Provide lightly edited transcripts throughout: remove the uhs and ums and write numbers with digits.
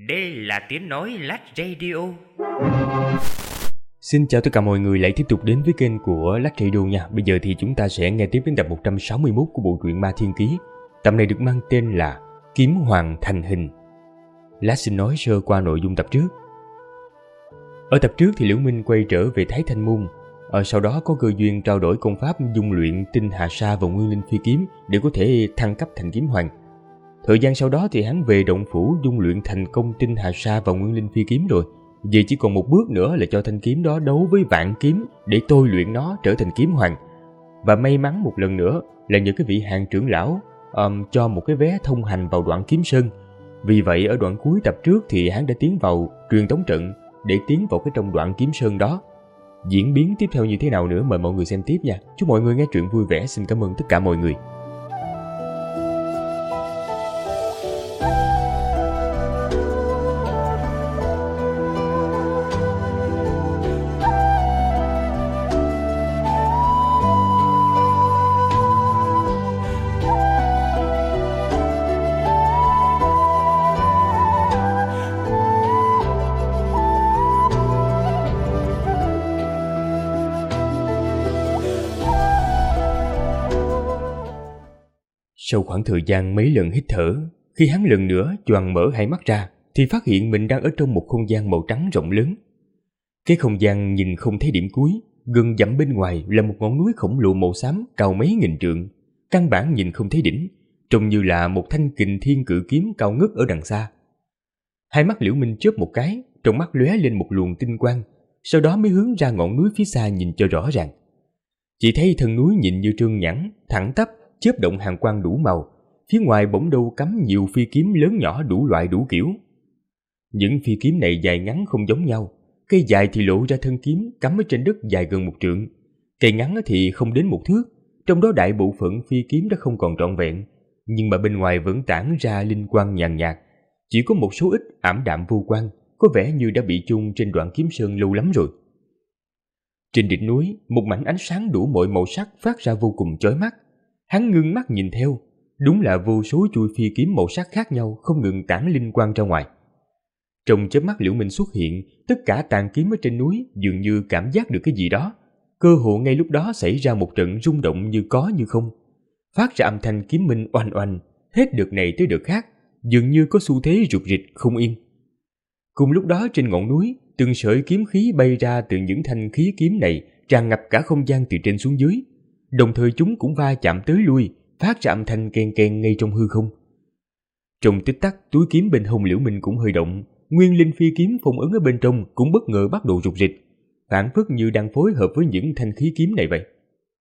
Đây là tiếng nói Lách Radio. Xin chào tất cả mọi người lại tiếp tục đến với kênh của Lách Radio nha. Bây giờ thì chúng ta sẽ nghe tiếp đến tập 161 của bộ truyện Ma Thiên Ký. Tập này được mang tên là Kiếm Hoàng Thành Hình. Lách xin nói sơ qua nội dung tập trước. Ở tập trước thì Liễu Minh quay trở về Thái Thanh Môn. Sau đó có cơ duyên trao đổi công pháp dung luyện tinh hà sa và nguyên linh phi kiếm để có thể thăng cấp thành kiếm hoàng. Thời gian sau đó thì hắn về động phủ dung luyện thành công tinh hà sa và nguyên linh phi kiếm rồi. Giờ chỉ còn một bước nữa là cho thanh kiếm đó đấu với vạn kiếm để tôi luyện nó trở thành kiếm hoàng. Và may mắn một lần nữa là những cái vị hàng trưởng lão cho một cái vé thông hành vào đoạn kiếm sơn. Vì vậy ở đoạn cuối tập trước thì hắn đã tiến vào truyền tống trận để tiến vào cái trong đoạn kiếm sơn đó. Diễn biến tiếp theo như thế nào nữa mời mọi người xem tiếp nha. Chúc mọi người nghe truyện vui vẻ. Xin cảm ơn tất cả mọi người. Sau khoảng thời gian mấy lần hít thở, khi hắn lần nữa choàng mở hai mắt ra, thì phát hiện mình đang ở trong một không gian màu trắng rộng lớn. Cái không gian nhìn không thấy điểm cuối, gần dặm bên ngoài là một ngọn núi khổng lồ màu xám cao mấy nghìn trượng, căn bản nhìn không thấy đỉnh, trông như là một thanh kình thiên cự kiếm cao ngất ở đằng xa. Hai mắt Liễu Minh chớp một cái, trong mắt lóe lên một luồng tinh quang, sau đó mới hướng ra ngọn núi phía xa nhìn cho rõ ràng. Chỉ thấy thân núi nhìn như trơn nhẵn, thẳng tắp, chớp động hàn quang đủ màu, phía ngoài bỗng đâu cắm nhiều phi kiếm lớn nhỏ đủ loại đủ kiểu. Những phi kiếm này dài ngắn không giống nhau, cây dài thì lộ ra thân kiếm cắm ở trên đất dài gần 1 trượng, cây ngắn thì không đến 1 thước, trong đó đại bộ phận phi kiếm đã không còn trọn vẹn, nhưng mà bên ngoài vẫn tản ra linh quang nhàn nhạt, chỉ có một số ít ảm đạm vô quang, có vẻ như đã bị chôn trên đoạn kiếm sơn lâu lắm rồi. Trên đỉnh núi, một mảnh ánh sáng đủ mọi màu sắc phát ra vô cùng chói mắt. Hắn ngưng mắt nhìn theo, đúng là vô số chuôi phi kiếm màu sắc khác nhau không ngừng tản linh quang ra ngoài. Trong chớp mắt Liễu Minh xuất hiện, tất cả tàn kiếm ở trên núi dường như cảm giác được cái gì đó. Cơ hồ ngay lúc đó xảy ra một trận rung động như có như không, phát ra âm thanh kiếm minh oanh oanh, hết đợt này tới đợt khác, dường như có xu thế rục rịch không yên. Cùng lúc đó trên ngọn núi, từng sợi kiếm khí bay ra từ những thanh khí kiếm này, tràn ngập cả không gian từ trên xuống dưới. Đồng thời chúng cũng va chạm tới lui, phát ra âm thanh ken ken ngay trong hư không. Trong tích tắc, túi kiếm bên hông Liễu Minh cũng hơi động, nguyên linh phi kiếm phong ấn ở bên trong cũng bất ngờ bắt đầu rục rịch, phảng phất như đang phối hợp với những thanh khí kiếm này vậy.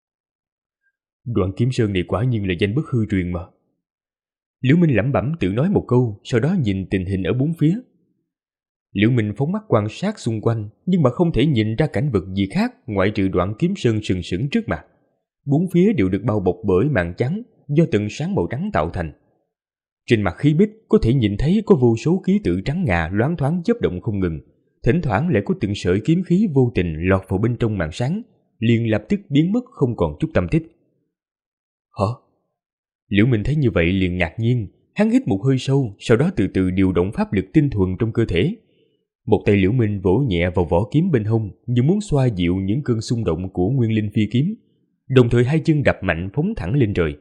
Đoạn kiếm sơn này quả nhiên là danh bất hư truyền mà. Liễu Minh lẩm bẩm tự nói một câu, sau đó nhìn tình hình ở bốn phía. Liễu Minh phóng mắt quan sát xung quanh, nhưng mà không thể nhìn ra cảnh vật gì khác ngoại trừ đoạn kiếm sơn sừng sững trước mặt. Bốn phía đều được bao bọc bởi màn trắng do từng sáng màu trắng tạo thành. Trên mặt khí bích có thể nhìn thấy có vô số ký tự trắng ngà loáng thoáng chớp động không ngừng, thỉnh thoảng lại có từng sợi kiếm khí vô tình lọt vào bên trong màn sáng, liền lập tức biến mất không còn chút tâm tích. Hả? Liễu Minh thấy như vậy liền ngạc nhiên, hắn hít một hơi sâu, sau đó từ từ điều động pháp lực tinh thuần trong cơ thể. Một tay Liễu Minh vỗ nhẹ vào vỏ kiếm bên hông, như muốn xoa dịu những cơn xung động của nguyên linh phi kiếm. Đồng thời hai chân đập mạnh phóng thẳng lên trời.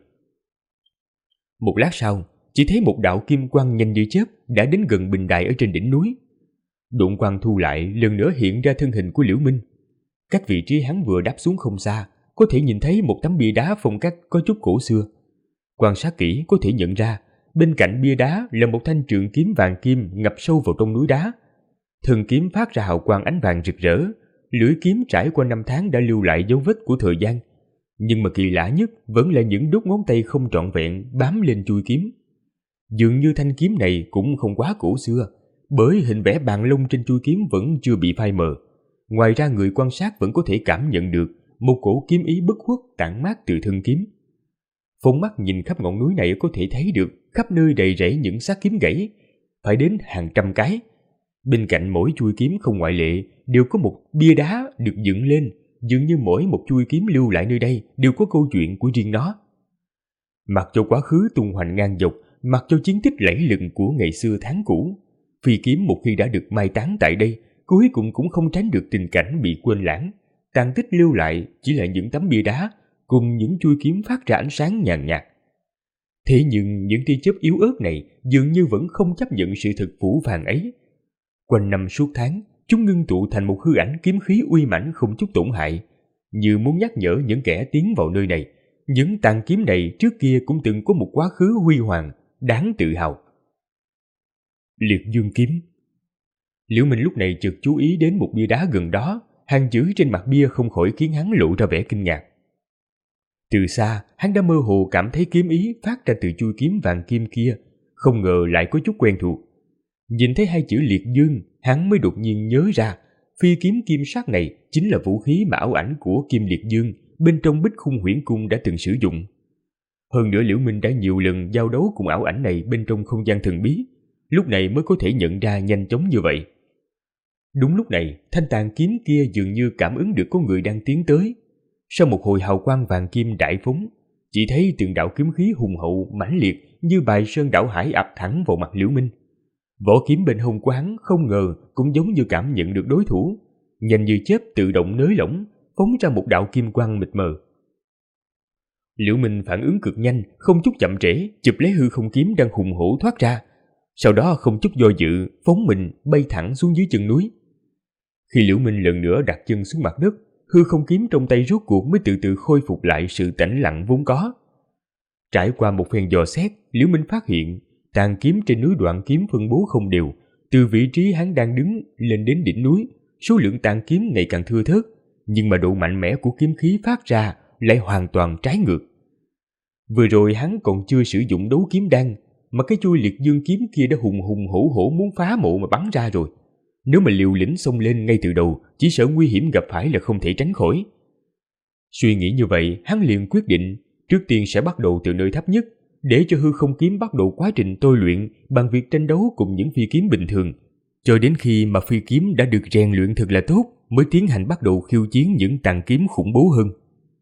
Một lát sau, chỉ thấy một đạo kim quang nhanh như chớp đã đến gần bình đài ở trên đỉnh núi. Độn quang thu lại, lần nữa hiện ra thân hình của Liễu Minh. Cách vị trí hắn vừa đáp xuống không xa, có thể nhìn thấy một tấm bia đá phong cách có chút cổ xưa. Quan sát kỹ có thể nhận ra, bên cạnh bia đá là một thanh trường kiếm vàng kim ngập sâu vào trong núi đá. Thân kiếm phát ra hào quang ánh vàng rực rỡ, lưỡi kiếm trải qua 5 tháng đã lưu lại dấu vết của thời gian. Nhưng mà kỳ lạ nhất vẫn là những đốt ngón tay không trọn vẹn bám lên chuôi kiếm. Dường như thanh kiếm này cũng không quá cổ xưa, bởi hình vẽ bàn lông trên chuôi kiếm vẫn chưa bị phai mờ. Ngoài ra người quan sát vẫn có thể cảm nhận được một cổ kiếm ý bất khuất tản mát từ thân kiếm. Phóng mắt nhìn khắp ngọn núi này có thể thấy được khắp nơi đầy rẫy những xác kiếm gãy, phải đến hàng trăm cái. Bên cạnh mỗi chuôi kiếm không ngoại lệ đều có một bia đá được dựng lên, dường như mỗi một chuôi kiếm lưu lại nơi đây đều có câu chuyện của riêng nó. Mặc cho quá khứ tung hoành ngang dọc, mặc cho chiến tích lẫy lừng của ngày xưa tháng cũ, phi kiếm một khi đã được mai táng tại đây, cuối cùng cũng không tránh được tình cảnh bị quên lãng. Tàn tích lưu lại chỉ là những tấm bia đá cùng những chuôi kiếm phát ra ánh sáng nhàn nhạt. Thế nhưng những tia chớp yếu ớt này dường như vẫn không chấp nhận sự thực phủ vàng ấy. Quanh năm suốt tháng, chúng ngưng tụ thành một hư ảnh kiếm khí uy mãnh không chút tổn hại, như muốn nhắc nhở những kẻ tiến vào nơi này. Những tàn kiếm này trước kia cũng từng có một quá khứ huy hoàng, đáng tự hào. Liệt dương kiếm. Liễu Minh lúc này chợt chú ý đến một bia đá gần đó, hàng chữ trên mặt bia không khỏi khiến hắn lộ ra vẻ kinh ngạc. Từ xa, hắn đã mơ hồ cảm thấy kiếm ý phát ra từ chuôi kiếm vàng kim kia, không ngờ lại có chút quen thuộc. Nhìn thấy hai chữ liệt dương, hắn mới đột nhiên nhớ ra, phi kiếm kim sắc này chính là vũ khí mà ảo ảnh của Kim Liệt Dương bên trong Bích Khung Huyễn Cung đã từng sử dụng. Hơn nữa Liễu Minh đã nhiều lần giao đấu cùng ảo ảnh này bên trong không gian thần bí, lúc này mới có thể nhận ra nhanh chóng như vậy. Đúng lúc này, thanh tàn kiếm kia dường như cảm ứng được có người đang tiến tới. Sau một hồi hào quang vàng kim đại phóng, chỉ thấy từng đạo kiếm khí hùng hậu mãnh liệt như bài sơn đảo hải ập thẳng vào mặt Liễu Minh. Vỏ kiếm bên hông của hắn không ngờ cũng giống như cảm nhận được đối thủ, nhanh như chớp tự động nới lỏng, phóng ra một đạo kim quang mịt mờ. Liễu Minh phản ứng cực nhanh, không chút chậm trễ, chụp lấy hư không kiếm đang hùng hổ thoát ra. Sau đó không chút do dự, phóng mình bay thẳng xuống dưới chân núi. Khi Liễu Minh lần nữa đặt chân xuống mặt đất, hư không kiếm trong tay rốt cuộc mới từ từ khôi phục lại sự tĩnh lặng vốn có. Trải qua một phen dò xét, Liễu Minh phát hiện tàn kiếm trên núi Đoạn Kiếm phân bố không đều, từ vị trí hắn đang đứng lên đến đỉnh núi, số lượng tàn kiếm ngày càng thưa thớt, nhưng mà độ mạnh mẽ của kiếm khí phát ra lại hoàn toàn trái ngược. Vừa rồi hắn còn chưa sử dụng đấu kiếm đan, mà cái chuôi liệt dương kiếm kia đã hùng hùng hổ hổ muốn phá mộ mà bắn ra rồi. Nếu mà liều lĩnh xông lên ngay từ đầu, chỉ sợ nguy hiểm gặp phải là không thể tránh khỏi. Suy nghĩ như vậy, hắn liền quyết định trước tiên sẽ bắt đầu từ nơi thấp nhất, để cho hư không kiếm bắt đầu quá trình tôi luyện bằng việc tranh đấu cùng những phi kiếm bình thường, cho đến khi mà phi kiếm đã được rèn luyện thật là tốt mới tiến hành bắt đầu khiêu chiến những tàn kiếm khủng bố hơn.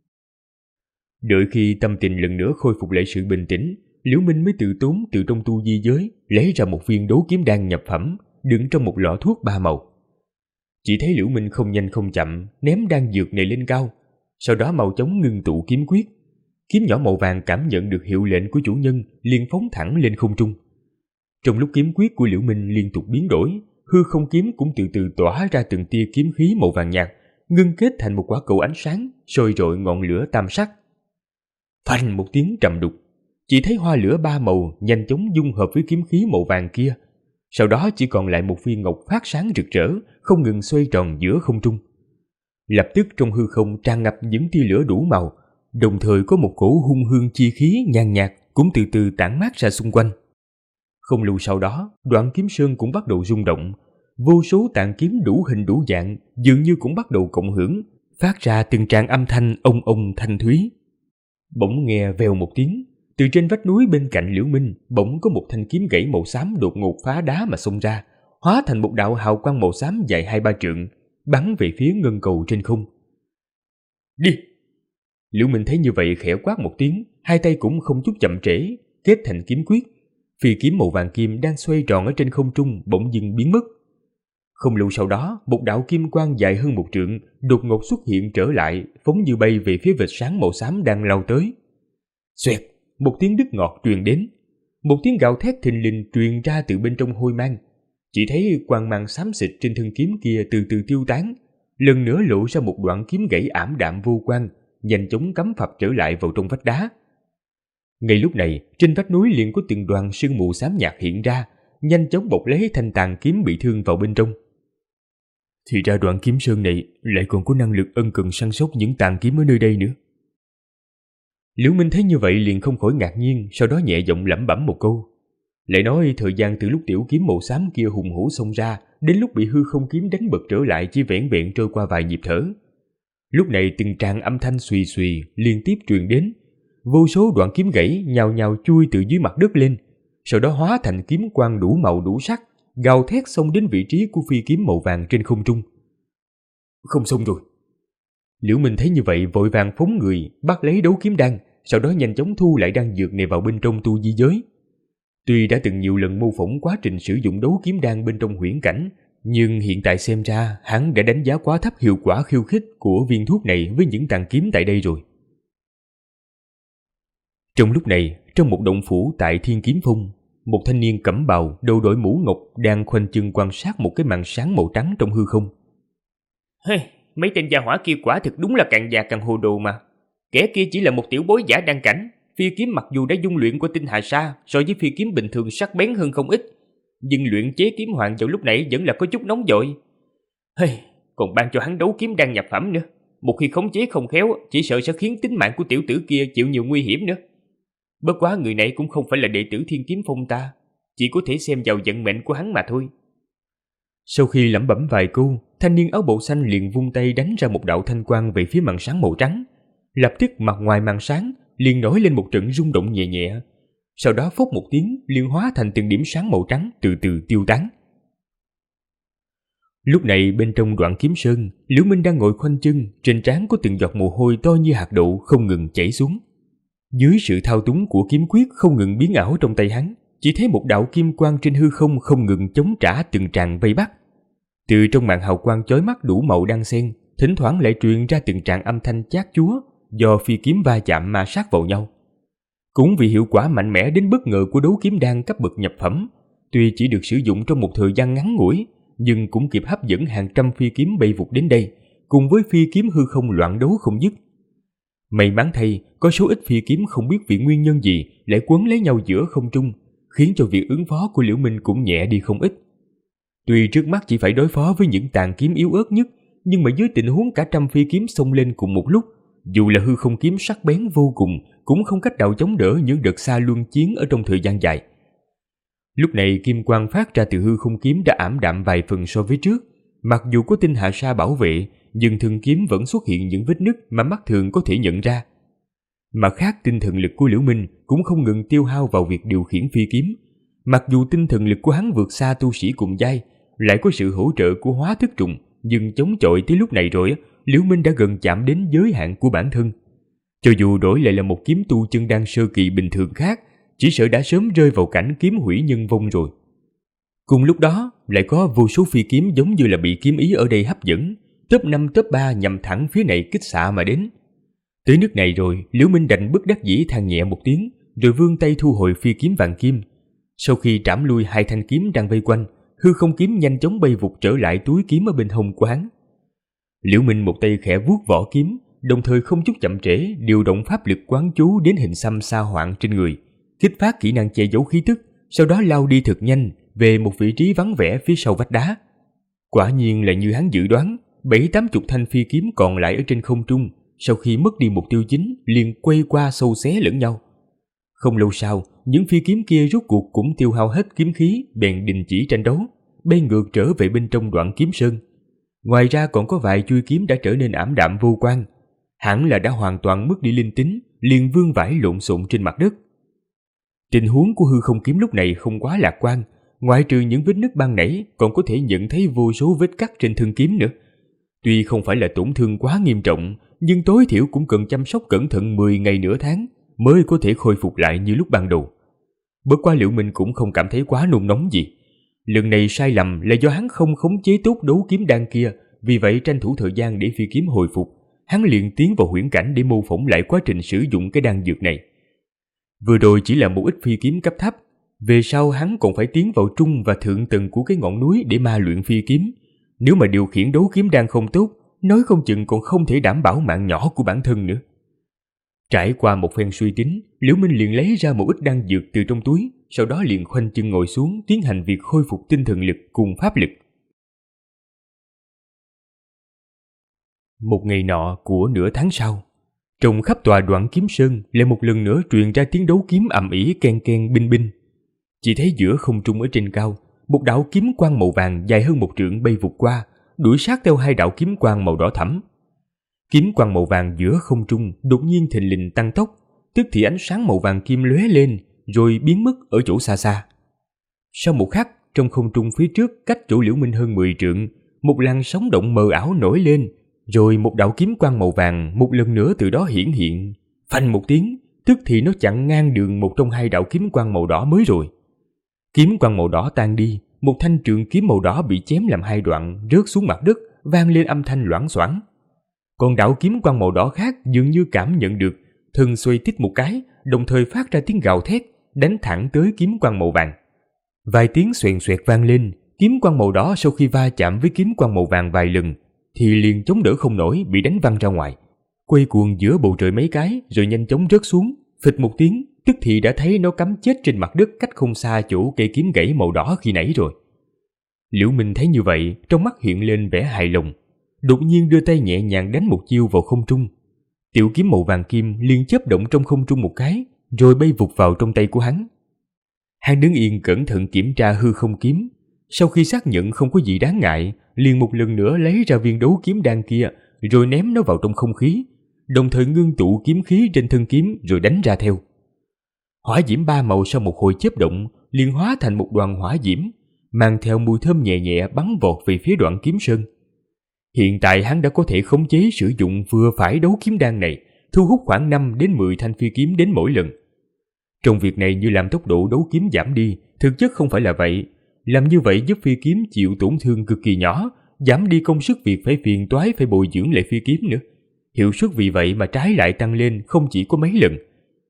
Đợi khi tâm tình lần nữa khôi phục lại sự bình tĩnh, Liễu Minh mới tự tốn từ trong tu di giới lấy ra một viên đấu kiếm đan nhập phẩm đựng trong một lọ thuốc 3 màu. Chỉ thấy Liễu Minh không nhanh không chậm ném đan dược này lên cao, sau đó mau chóng ngưng tụ kiếm quyết. Kiếm nhỏ màu vàng cảm nhận được hiệu lệnh của chủ nhân liền phóng thẳng lên không trung. Trong lúc kiếm quyết của Liễu Minh liên tục biến đổi, hư không kiếm cũng từ từ tỏa ra từng tia kiếm khí màu vàng nhạt, ngưng kết thành một quả cầu ánh sáng soi rọi ngọn lửa tam sắc. Phanh một tiếng trầm đục, chỉ thấy hoa lửa 3 màu nhanh chóng dung hợp với kiếm khí màu vàng kia. Sau đó chỉ còn lại một viên ngọc phát sáng rực rỡ, không ngừng xoay tròn giữa không trung. Lập tức trong hư không tràn ngập những tia lửa đủ màu, đồng thời có một cổ hung hương chi khí nhàn nhạt cũng từ từ tản mát ra xung quanh. Không lâu sau đó, Đoạn Kiếm Sơn cũng bắt đầu rung động, vô số tàn kiếm đủ hình đủ dạng dường như cũng bắt đầu cộng hưởng, phát ra từng tràng âm thanh ông ông thanh thúy. Bỗng nghe vèo một tiếng, từ trên vách núi bên cạnh Liễu Minh bỗng có một thanh kiếm gãy màu xám đột ngột phá đá mà xông ra, hóa thành một đạo hào quang màu xám dài 2-3 trượng, bắn về phía ngân cầu trên không. Đi! Liễu Minh thấy như vậy khẽ quát một tiếng, hai tay cũng không chút chậm trễ, kết thành kiếm quyết. Phi kiếm màu vàng kim đang xoay tròn ở trên không trung bỗng dưng biến mất. Không lâu sau đó, một đạo kim quang dài hơn 1 trượng đột ngột xuất hiện trở lại, phóng như bay về phía vệt sáng màu xám đang lao tới. Xoẹt! Một tiếng đứt ngọt truyền đến, một tiếng gào thét thình lình truyền ra từ bên trong hôi mang. Chỉ thấy quang mang xám xịt trên thân kiếm kia từ từ tiêu tán, lần nữa lộ ra một đoạn kiếm gãy ảm đạm vô quang, nhanh chóng cắm phập trở lại vào trong vách đá. Ngay lúc này, trên vách núi liền có từng đoàn sương mù xám nhạt hiện ra, nhanh chóng bọc lấy thanh tàn kiếm bị thương vào bên trong. Thì ra Đoạn Kiếm Sơn này lại còn có năng lực ân cần săn sóc những tàn kiếm ở nơi đây nữa. Liễu Minh thấy như vậy liền không khỏi ngạc nhiên, sau đó nhẹ giọng lẩm bẩm một câu. Lại nói thời gian từ lúc tiểu kiếm màu xám kia hùng hổ xông ra đến lúc bị hư không kiếm đánh bật trở lại chỉ vẻn vẹn trôi qua vài nhịp thở. Lúc này từng tràng âm thanh xùy xùy liên tiếp truyền đến, vô số đoạn kiếm gãy nhào nhào chui từ dưới mặt đất lên, sau đó hóa thành kiếm quang đủ màu đủ sắc, gào thét xông đến vị trí của phi kiếm màu vàng trên không trung. Không xong rồi. Liễu Minh thấy như vậy vội vàng phóng người bắt lấy đấu kiếm đan, sau đó nhanh chóng thu lại đan dược này vào bên trong tu di giới. Tuy đã từng nhiều lần mô phỏng quá trình sử dụng đấu kiếm đan bên trong huyễn cảnh, nhưng hiện tại xem ra hắn đã đánh giá quá thấp hiệu quả khiêu khích của viên thuốc này với những tàn kiếm tại đây rồi. Trong lúc này, trong một động phủ tại Thiên Kiếm Phong, một thanh niên cẩm bào, đầu đội mũ ngọc đang khoanh chân quan sát một cái màn sáng màu trắng trong hư không. Mấy tên gia hỏa kia quả thực đúng là càng già càng hồ đồ mà. Kẻ kia chỉ là một tiểu bối giả đan cảnh, phi kiếm mặc dù đã dung luyện qua tinh hà sa so với phi kiếm bình thường sắc bén hơn không ít, nhưng luyện chế kiếm hoàng vào lúc nãy vẫn là có chút nóng vội. Còn ban cho hắn đấu kiếm đan nhập phẩm nữa, một khi khống chế không khéo chỉ sợ sẽ khiến tính mạng của tiểu tử kia chịu nhiều nguy hiểm nữa. Bất quá người này cũng không phải là đệ tử Thiên Kiếm Phong ta, chỉ có thể xem vào vận mệnh của hắn mà thôi. Sau khi lẩm bẩm vài câu, thanh niên áo bào xanh liền vung tay đánh ra một đạo thanh quang về phía màn sáng màu trắng. Lập tức mặt ngoài màn sáng liền nổi lên một trận rung động nhẹ nhẹ, sau đó phốc một tiếng liền hóa thành từng điểm sáng màu trắng từ từ tiêu tán. Lúc này bên trong Đoạn Kiếm Sơn, Liễu Minh đang ngồi khoanh chân, trên trán có từng giọt mồ hôi to như hạt đậu không ngừng chảy xuống. Dưới sự thao túng của kiếm quyết không ngừng biến ảo trong tay hắn, chỉ thấy một đạo kim quang trên hư không không ngừng chống trả từng tràng vây bắt. Từ trong màn hào quang chói mắt đủ màu đan xen, thỉnh thoảng lại truyền ra từng tràng âm thanh chát chúa do phi kiếm va chạm ma sát vào nhau. Cũng vì hiệu quả mạnh mẽ đến bất ngờ của đấu kiếm đan cấp bậc nhập phẩm, tuy chỉ được sử dụng trong một thời gian ngắn ngủi, nhưng cũng kịp hấp dẫn hàng trăm phi kiếm bay vụt đến đây, cùng với phi kiếm hư không loạn đấu không dứt. May mắn thay, có số ít phi kiếm không biết vì nguyên nhân gì lại quấn lấy nhau giữa không trung, khiến cho việc ứng phó của Liễu Minh cũng nhẹ đi không ít. Tuy trước mắt chỉ phải đối phó với những tàn kiếm yếu ớt nhất, nhưng mà dưới tình huống cả trăm phi kiếm xông lên cùng một lúc, dù là hư không kiếm sắc bén vô cùng cũng không cách nào chống đỡ những đợt xa luân chiến ở trong thời gian dài. Lúc này kim quang phát ra từ hư không kiếm đã ảm đạm vài phần so với trước, mặc dù có tinh hà sa bảo vệ, nhưng thân kiếm vẫn xuất hiện những vết nứt mà mắt thường có thể nhận ra. Mặt khác, tinh thần lực của Liễu Minh cũng không ngừng tiêu hao vào việc điều khiển phi kiếm. Mặc dù tinh thần lực của hắn vượt xa tu sĩ cùng giai, lại có sự hỗ trợ của hóa thức trùng, nhưng chống chọi tới lúc này rồi, Liễu Minh đã gần chạm đến giới hạn của bản thân. Cho dù đổi lại là một kiếm tu chân đan sơ kỳ bình thường khác, chỉ sợ đã sớm rơi vào cảnh kiếm hủy nhân vong rồi. Cùng lúc đó, lại có vô số phi kiếm giống như là bị kiếm ý ở đây hấp dẫn, top 5 top 3 nhằm thẳng phía này kích xạ mà đến. Tới nước này rồi, Liễu Minh đành bất đắc dĩ than nhẹ một tiếng, rồi vươn tay thu hồi phi kiếm vàng kim. Sau khi trảm lui hai thanh kiếm đang vây quanh, hư không kiếm nhanh chóng bay vụt trở lại túi kiếm ở bên hông của hắn. Liễu Minh một tay khẽ vuốt vỏ kiếm, đồng thời không chút chậm trễ điều động pháp lực quán chú đến hình xăm sa hoạn trên người, kích phát kỹ năng che giấu khí tức, sau đó lao đi thật nhanh về một vị trí vắng vẻ phía sau vách đá. Quả nhiên là như hắn dự đoán, 70-80 thanh phi kiếm còn lại ở trên không trung, sau khi mất đi mục tiêu chính liền quay qua xâu xé lẫn nhau. Không lâu sau, những phi kiếm kia rốt cuộc cũng tiêu hao hết kiếm khí, bèn đình chỉ tranh đấu, bay ngược trở về bên trong Đoạn Kiếm Sơn. Ngoài ra còn có vài chuôi kiếm đã trở nên ảm đạm vô quang, hẳn là đã hoàn toàn mất đi linh tính, liền vương vãi lộn xộn trên mặt đất. Tình huống của hư không kiếm lúc này không quá lạc quan, ngoại trừ những vết nứt ban nãy, còn có thể nhận thấy vô số vết cắt trên thân kiếm nữa. Tuy không phải là tổn thương quá nghiêm trọng, nhưng tối thiểu cũng cần chăm sóc cẩn thận 10 ngày nửa tháng mới có thể khôi phục lại như lúc ban đầu. Bất quá Liễu Minh cũng không cảm thấy quá nôn nóng gì. Lần này sai lầm là do hắn không khống chế tốt đấu kiếm đan kia, vì vậy tranh thủ thời gian để phi kiếm hồi phục, hắn liền tiến vào huyễn cảnh để mô phỏng lại quá trình sử dụng cái đan dược này. Vừa rồi chỉ là một ít phi kiếm cấp thấp, về sau hắn còn phải tiến vào trung và thượng tầng của cái ngọn núi để ma luyện phi kiếm. Nếu mà điều khiển đấu kiếm đan không tốt, nói không chừng còn không thể đảm bảo mạng nhỏ của bản thân nữa. Trải qua một phen suy tính, Liễu Minh liền lấy ra một ít đan dược từ trong túi, sau đó liền khoanh chân ngồi xuống tiến hành việc khôi phục tinh thần lực cùng pháp lực. Một ngày nọ của nửa tháng sau, trong khắp tòa Đoạn Kiếm Sơn lại một lần nữa truyền ra tiếng đấu kiếm ầm ĩ ken ken binh binh. Chỉ thấy giữa không trung ở trên cao, một đạo kiếm quang màu vàng dài hơn một trượng bay vụt qua, đuổi sát theo hai đạo kiếm quang màu đỏ thẫm. Kiếm quang màu vàng giữa không trung đột nhiên thình lình tăng tốc, tức thì ánh sáng màu vàng kim lóe lên, rồi biến mất ở chỗ xa xa. Sau một khắc, trong không trung phía trước cách chỗ Liễu Minh hơn 10 trượng, một làn sóng động mờ ảo nổi lên, rồi một đạo kiếm quang màu vàng một lần nữa từ đó hiển hiện. Phanh một tiếng, tức thì nó chặn ngang đường một trong hai đạo kiếm quang màu đỏ mới rồi. Kiếm quang màu đỏ tan đi, một thanh trường kiếm màu đỏ bị chém làm hai đoạn, rớt xuống mặt đất, vang lên âm thanh loảng xoảng. Còn đạo kiếm quang màu đỏ khác dường như cảm nhận được, thân xoay tít một cái, đồng thời phát ra tiếng gào thét, đánh thẳng tới kiếm quang màu vàng. Vài tiếng xoèn xoẹt vang lên, kiếm quang màu đỏ sau khi va chạm với kiếm quang màu vàng vài lần, thì liền chống đỡ không nổi, bị đánh văng ra ngoài, quay cuồng giữa bầu trời mấy cái, rồi nhanh chóng rớt xuống, phịch một tiếng, tức thì đã thấy nó cắm chết trên mặt đất cách không xa chỗ cây kiếm gãy màu đỏ khi nãy rồi. Liễu Minh thấy như vậy, trong mắt hiện lên vẻ hài lòng, đột nhiên đưa tay nhẹ nhàng đánh một chiêu vào không trung. Tiểu kiếm màu vàng kim liền chớp động trong không trung một cái, rồi bay vụt vào trong tay của hắn. Hắn đứng yên cẩn thận kiểm tra hư không kiếm, sau khi xác nhận không có gì đáng ngại, liền một lần nữa lấy ra viên đấu kiếm đan kia, rồi ném nó vào trong không khí, đồng thời ngưng tụ kiếm khí trên thân kiếm rồi đánh ra theo. Hỏa diễm ba màu sau một hồi chớp động liền hóa thành một đoàn hỏa diễm, mang theo mùi thơm nhẹ nhẹ bắn vọt về phía đoạn kiếm sơn. Hiện tại hắn đã có thể khống chế sử dụng vừa phải đấu kiếm đan này, thu hút khoảng 5 đến 10 thanh phi kiếm đến mỗi lần. Trong việc này như làm tốc độ đấu kiếm giảm đi, thực chất không phải là vậy. Làm như vậy giúp phi kiếm chịu tổn thương cực kỳ nhỏ, giảm đi công sức việc phải phiền toái phải bồi dưỡng lại phi kiếm nữa. Hiệu suất vì vậy mà trái lại tăng lên không chỉ có mấy lần.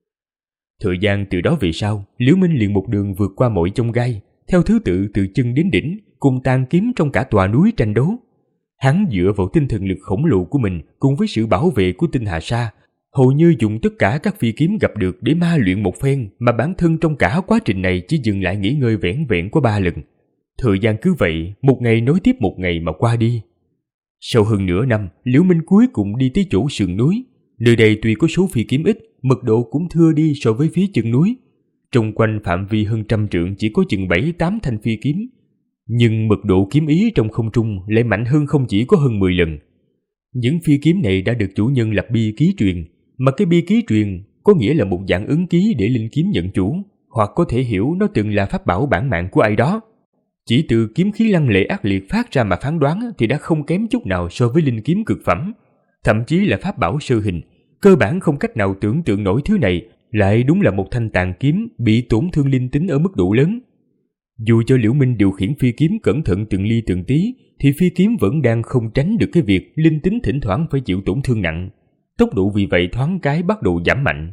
Thời gian từ đó về sau, Liễu Minh liền một đường vượt qua mọi chông gai, theo thứ tự từ chân đến đỉnh, cùng tàn kiếm trong cả tòa núi tranh đấu. Hắn dựa vào tinh thần lực khổng lồ của mình cùng với sự bảo vệ của Tinh Hà Sa, hầu như dùng tất cả các phi kiếm gặp được để ma luyện một phen, mà bản thân trong cả quá trình này chỉ dừng lại nghỉ ngơi vẻn vẹn có 3 lần. Thời gian cứ vậy, một ngày nối tiếp một ngày mà qua đi. Sau hơn nửa năm, Liễu Minh cuối cùng đi tới chỗ sườn núi. Nơi đây tuy có số phi kiếm ít, mật độ cũng thưa đi so với phía chân núi. Trong quanh phạm vi hơn 100 trượng chỉ có chừng 7-8 thanh phi kiếm, nhưng mật độ kiếm ý trong không trung lại mạnh hơn không chỉ có hơn 10 lần. Những phi kiếm này đã được chủ nhân lập bi ký truyền, mà cái bi ký truyền có nghĩa là một dạng ấn ký để linh kiếm nhận chủ, hoặc có thể hiểu nó từng là pháp bảo bản mạng của ai đó. Chỉ từ kiếm khí lăng lệ ác liệt phát ra mà phán đoán thì đã không kém chút nào so với linh kiếm cực phẩm, thậm chí là pháp bảo sơ hình, cơ bản không cách nào tưởng tượng nổi thứ này lại đúng là một thanh tàn kiếm bị tổn thương linh tính ở mức độ lớn. Dù cho Liễu Minh điều khiển phi kiếm cẩn thận từng ly từng tí, thì phi kiếm vẫn đang không tránh được cái việc linh tính thỉnh thoảng phải chịu tổn thương nặng. Tốc độ vì vậy thoáng cái bắt đầu giảm mạnh.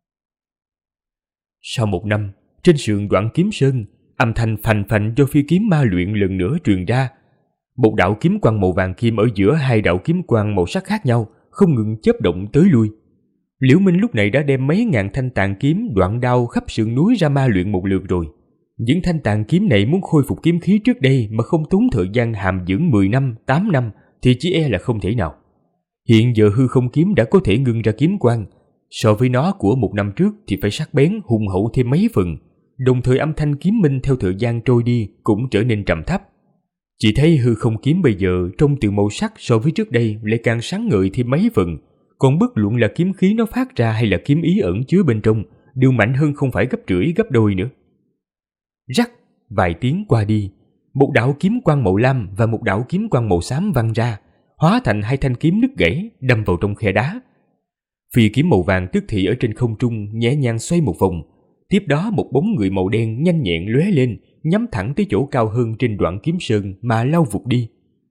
Sau 1 năm, trên sườn đoạn kiếm sơn, âm thanh phành phành do phi kiếm ma luyện lần nữa truyền ra. Một đạo kiếm quang màu vàng kim ở giữa 2 đạo kiếm quang màu sắc khác nhau, không ngừng chớp động tới lui. Liễu Minh lúc này đã đem mấy ngàn thanh tàn kiếm đoạn đao khắp sườn núi ra ma luyện một lượt rồi. Những thanh tàn kiếm này muốn khôi phục kiếm khí trước đây mà không tốn thời gian hàm dưỡng 10 năm, 8 năm thì chỉ e là không thể nào. Hiện giờ hư không kiếm đã có thể ngưng ra kiếm quang, so với nó của 1 năm trước thì phải sắc bén hùng hậu thêm mấy phần, đồng thời âm thanh kiếm minh theo thời gian trôi đi cũng trở nên trầm thấp. Chỉ thấy hư không kiếm bây giờ trông từ màu sắc so với trước đây lại càng sáng ngời thêm mấy phần, còn bất luận là kiếm khí nó phát ra hay là kiếm ý ẩn chứa bên trong đều mạnh hơn không phải gấp rưỡi gấp đôi nữa. Rắc, vài tiếng qua đi, một đạo kiếm quang màu lam và một đạo kiếm quang màu xám văng ra, hóa thành 2 thanh kiếm nứt gãy đâm vào trong khe đá. Phi kiếm màu vàng tức thì ở trên không trung nhẹ nhàng xoay một vòng, tiếp đó một bóng người màu đen nhanh nhẹn lóe lên, nhắm thẳng tới chỗ cao hơn trên đoạn kiếm sơn mà lao vụt đi.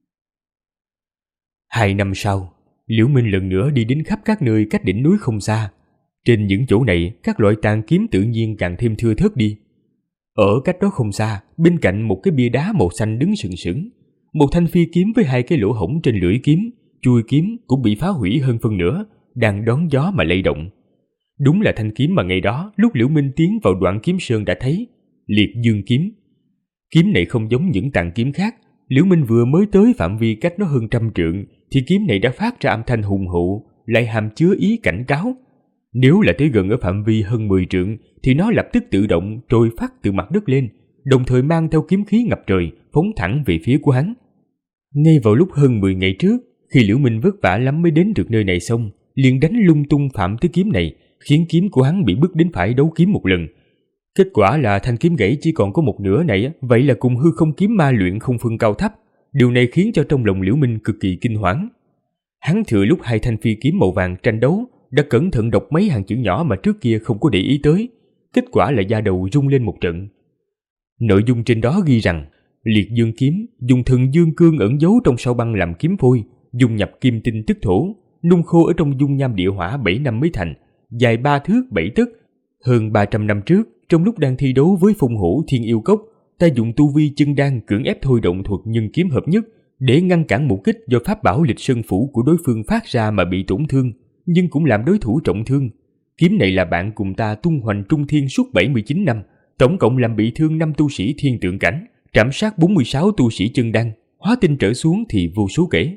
2 năm sau, Liễu Minh lần nữa đi đến khắp các nơi cách đỉnh núi không xa. Trên những chỗ này, các loại tàn kiếm tự nhiên càng thêm thưa thớt đi. Ở cách đó không xa, bên cạnh một cái bia đá màu xanh đứng sừng sững, một thanh phi kiếm với 2 cái lỗ hổng trên lưỡi kiếm, chuôi kiếm cũng bị phá hủy hơn phân nửa, đang đón gió mà lay động. Đúng là thanh kiếm mà ngày đó lúc Liễu Minh tiến vào đoạn kiếm sơn đã thấy, Liệt Dương kiếm. Kiếm này không giống những tàn kiếm khác, Liễu Minh vừa mới tới phạm vi cách nó hơn 100 trượng thì kiếm này đã phát ra âm thanh hùng hậu, lại hàm chứa ý cảnh cáo. Nếu là tới gần ở phạm vi hơn 10 trượng thì nó lập tức tự động trồi phát từ mặt đất lên, đồng thời mang theo kiếm khí ngập trời phóng thẳng về phía của hắn. Ngay vào lúc hơn 10 ngày trước, khi Liễu Minh vất vả lắm mới đến được nơi này xong, liền đánh lung tung phạm tới kiếm này, khiến kiếm của hắn bị bức đến phải đấu kiếm một lần. Kết quả là thanh kiếm gãy chỉ còn có một nửa này, vậy là cùng hư không kiếm ma luyện không phân cao thấp. Điều này khiến cho trong lòng Liễu Minh cực kỳ kinh hoảng. Hắn thừa lúc 2 thanh phi kiếm màu vàng tranh đấu, đã cẩn thận đọc mấy hàng chữ nhỏ mà trước kia không có để ý tới. Kết quả là da đầu rung lên một trận. Nội dung trên đó ghi rằng Liệt Dương kiếm dùng thần dương cương ẩn giấu trong sao băng làm kiếm phôi, dùng nhập kim tinh tức thổ, nung khô ở trong dung nham địa hỏa 7 năm mới thành, dài 3 thước 7 tấc. Hơn 300 năm trước, trong lúc đang thi đấu với Phong Hổ Thiên Yêu Cốc, ta dùng tu vi chân đan cưỡng ép thôi động thuật nhân kiếm hợp nhất để ngăn cản một kích do pháp bảo Lịch Sơn Phủ của đối phương phát ra mà bị tổn thương, nhưng cũng làm đối thủ trọng thương. Kiếm này là bạn cùng ta tung hoành trung thiên suốt 79 năm, tổng cộng làm bị thương 5 tu sĩ thiên tượng cảnh, trảm sát 46 tu sĩ chân đan, hóa tinh trở xuống thì vô số kể.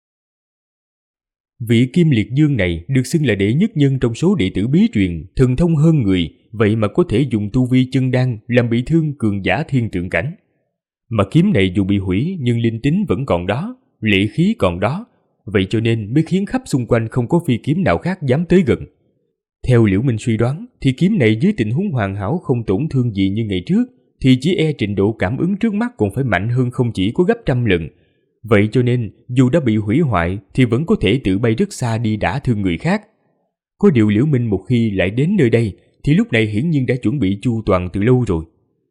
Vị Kim Liệt Dương này được xưng là đệ nhất nhân trong số đệ tử bí truyền, thần thông hơn người, vậy mà có thể dùng tu vi chân đan làm bị thương cường giả thiên tượng cảnh. Mà kiếm này dù bị hủy nhưng linh tính vẫn còn đó, lệ khí còn đó, vậy cho nên mới khiến khắp xung quanh không có phi kiếm nào khác dám tới gần. Theo Liễu Minh suy đoán thì kiếm này dưới tình huống hoàn hảo không tổn thương gì như ngày trước thì chỉ e trình độ cảm ứng trước mắt còn phải mạnh hơn không chỉ có gấp trăm lần. Vậy cho nên dù đã bị hủy hoại thì vẫn có thể tự bay rất xa đi đả thương người khác. Có điều Liễu Minh một khi lại đến nơi đây thì lúc này hiển nhiên đã chuẩn bị chu toàn từ lâu rồi.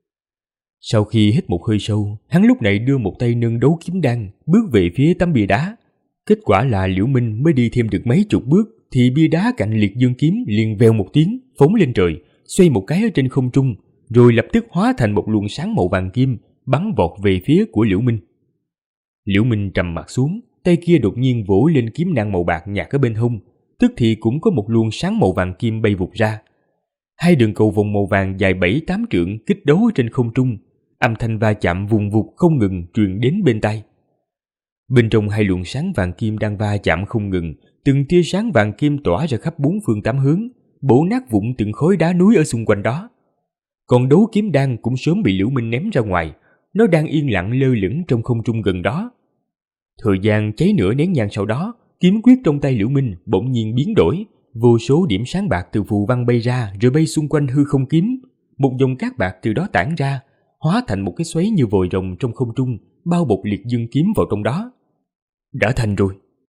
Sau khi hít một hơi sâu, hắn lúc này đưa một tay nâng đấu kiếm đan bước về phía tấm bia đá. Kết quả là Liễu Minh mới đi thêm được mấy chục bước thì bia đá cạnh Liệt Dương kiếm liền vèo một tiếng phóng lên trời, xoay một cái ở trên không trung, rồi lập tức hóa thành một luồng sáng màu vàng kim bắn vọt về phía của Liễu Minh. Liễu Minh trầm mặt xuống, tay kia đột nhiên vỗ lên kiếm nang màu bạc nhạt ở bên hông, tức thì cũng có một luồng sáng màu vàng kim bay vụt ra. Hai đường cầu vòng màu vàng dài 7-8 trượng kích đấu ở trên không trung, âm thanh va chạm vùng vụt không ngừng truyền đến bên tai. Bên trong hai luồng sáng vàng kim đang va chạm không ngừng, từng tia sáng vàng kim tỏa ra khắp bốn phương tám hướng, bổ nát vụn từng khối đá núi ở xung quanh đó. Còn đấu kiếm đan cũng sớm bị Liễu Minh ném ra ngoài, nó đang yên lặng lơ lửng trong không trung gần đó. Thời gian cháy nửa nén nhang sau đó, kiếm quyết trong tay Liễu Minh bỗng nhiên biến đổi, vô số điểm sáng bạc từ phù văn bay ra rồi bay xung quanh hư không kiếm, một dòng cát bạc từ đó tản ra, hóa thành một cái xoáy như vòi rồng trong không trung, bao bọc Liệt Dương kiếm vào trong đó. Đã thành rồi.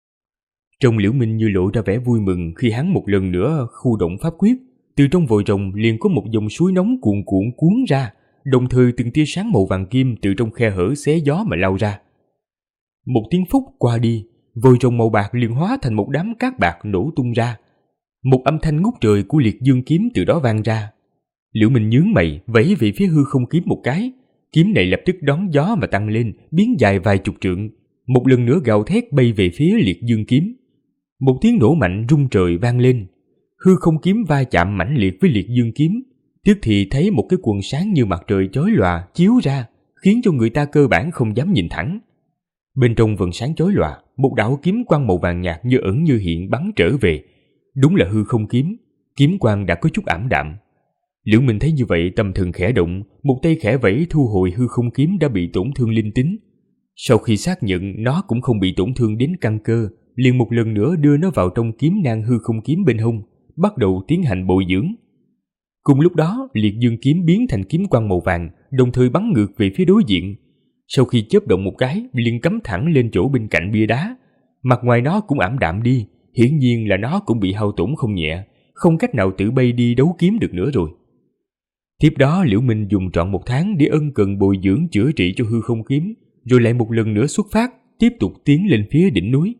Trông Liễu Minh như lộ ra vẻ vui mừng khi hắn một lần nữa khu động pháp quyết, từ trong vòi rồng liền có một dòng suối nóng cuồn cuộn cuốn ra, đồng thời từng tia sáng màu vàng kim từ trong khe hở xé gió mà lao ra. Một tiếng phúc qua đi, vòi rồng màu bạc liền hóa thành một đám cát bạc nổ tung ra. Một âm thanh ngút trời của Liệt Dương kiếm từ đó vang ra. Liễu Minh nhướng mày, vẫy về phía hư không kiếm một cái, kiếm này lập tức đón gió mà tăng lên, biến dài vài chục trượng, một lần nữa gào thét bay về phía Liệt Dương kiếm. Một tiếng nổ mạnh rung trời vang lên, hư không kiếm va chạm mãnh liệt với Liệt Dương kiếm, tức thì thấy một cái quần sáng như mặt trời chói lòa chiếu ra, khiến cho người ta cơ bản không dám nhìn thẳng. Bên trong vầng sáng chói lòa, một đạo kiếm quang màu vàng nhạt như ẩn như hiện bắn trở về. Đúng là hư không kiếm, kiếm quang đã có chút ảm đạm. Liễu Minh thấy như vậy tâm thần khẽ động, một tay khẽ vẫy thu hồi hư không kiếm đã bị tổn thương linh tính. Sau khi xác nhận nó cũng không bị tổn thương đến căn cơ, liền một lần nữa đưa nó vào trong kiếm nang hư không kiếm bên hông, bắt đầu tiến hành bồi dưỡng. Cùng lúc đó, Liệt Dương kiếm biến thành kiếm quang màu vàng, đồng thời bắn ngược về phía đối diện. Sau khi chớp động một cái, liền cắm thẳng lên chỗ bên cạnh bia đá. Mặt ngoài nó cũng ảm đạm đi, hiển nhiên là nó cũng bị hao tổn không nhẹ, không cách nào tự bay đi đấu kiếm được nữa rồi. Tiếp đó Liễu Minh dùng trọn một tháng để ân cần bồi dưỡng chữa trị cho hư không kiếm, rồi lại một lần nữa xuất phát, tiếp tục tiến lên phía đỉnh núi.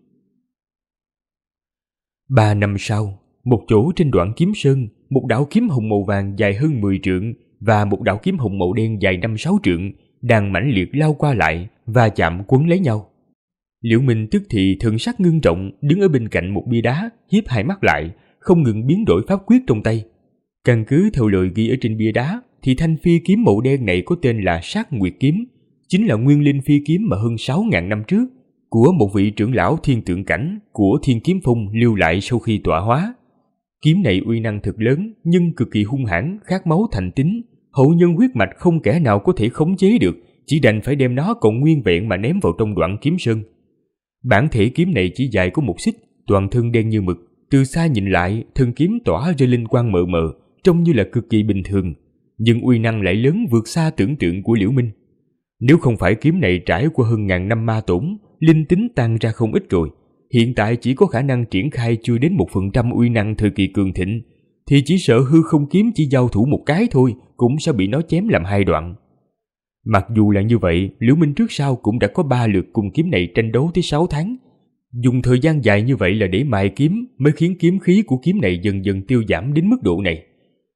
3 năm sau, một chỗ trên đoạn kiếm sơn, một đạo kiếm hồng màu vàng dài hơn 10 trượng và một đạo kiếm hồng màu đen dài 5-6 trượng đang mãnh liệt lao qua lại và chạm quấn lấy nhau. Liễu Minh tức thì thần sắc ngưng trọng, đứng ở bên cạnh một bia đá, hiếp hai mắt lại, không ngừng biến đổi pháp quyết trong tay. Căn cứ theo lời ghi ở trên bia đá thì thanh phi kiếm màu đen này có tên là Sát Nguyệt kiếm, chính là nguyên linh phi kiếm mà hơn 6.000 năm trước của một vị trưởng lão thiên tượng cảnh của Thiên Kiếm Phong lưu lại sau khi tọa hóa. Kiếm này uy năng thực lớn nhưng cực kỳ hung hãn, khát máu thành tính, hậu nhân huyết mạch không kẻ nào có thể khống chế được, chỉ đành phải đem nó còn nguyên vẹn mà ném vào trong đoạn kiếm sơn. Bản thể kiếm này chỉ dài có 1 xích, toàn thân đen như mực, từ xa nhìn lại, thân kiếm tỏa ra linh quang mờ mờ, trông như là cực kỳ bình thường, nhưng uy năng lại lớn vượt xa tưởng tượng của Liễu Minh. Nếu không phải kiếm này trải qua hơn ngàn năm ma tổn, linh tính tan ra không ít rồi, hiện tại chỉ có khả năng triển khai chưa đến 1% uy năng thời kỳ cường thịnh, thì chỉ sợ hư không kiếm chỉ giao thủ một cái thôi cũng sẽ bị nó chém làm 2 đoạn. Mặc dù là như vậy, Liễu Minh trước sau cũng đã có 3 lượt cùng kiếm này tranh đấu tới 6 tháng. Dùng thời gian dài như vậy là để mài kiếm mới khiến kiếm khí của kiếm này dần dần tiêu giảm đến mức độ này.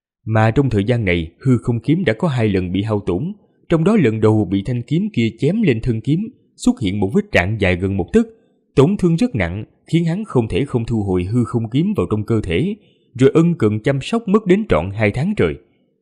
Mà trong thời gian này, hư không kiếm đã có 2 lần bị hao tổn, trong đó lần đầu bị thanh kiếm kia chém lên thân kiếm, xuất hiện một vết rạn dài gần 1 tấc, tổn thương rất nặng, khiến hắn không thể không thu hồi hư không kiếm vào trong cơ thể, rồi ân cần chăm sóc mất đến trọn 2 tháng trời.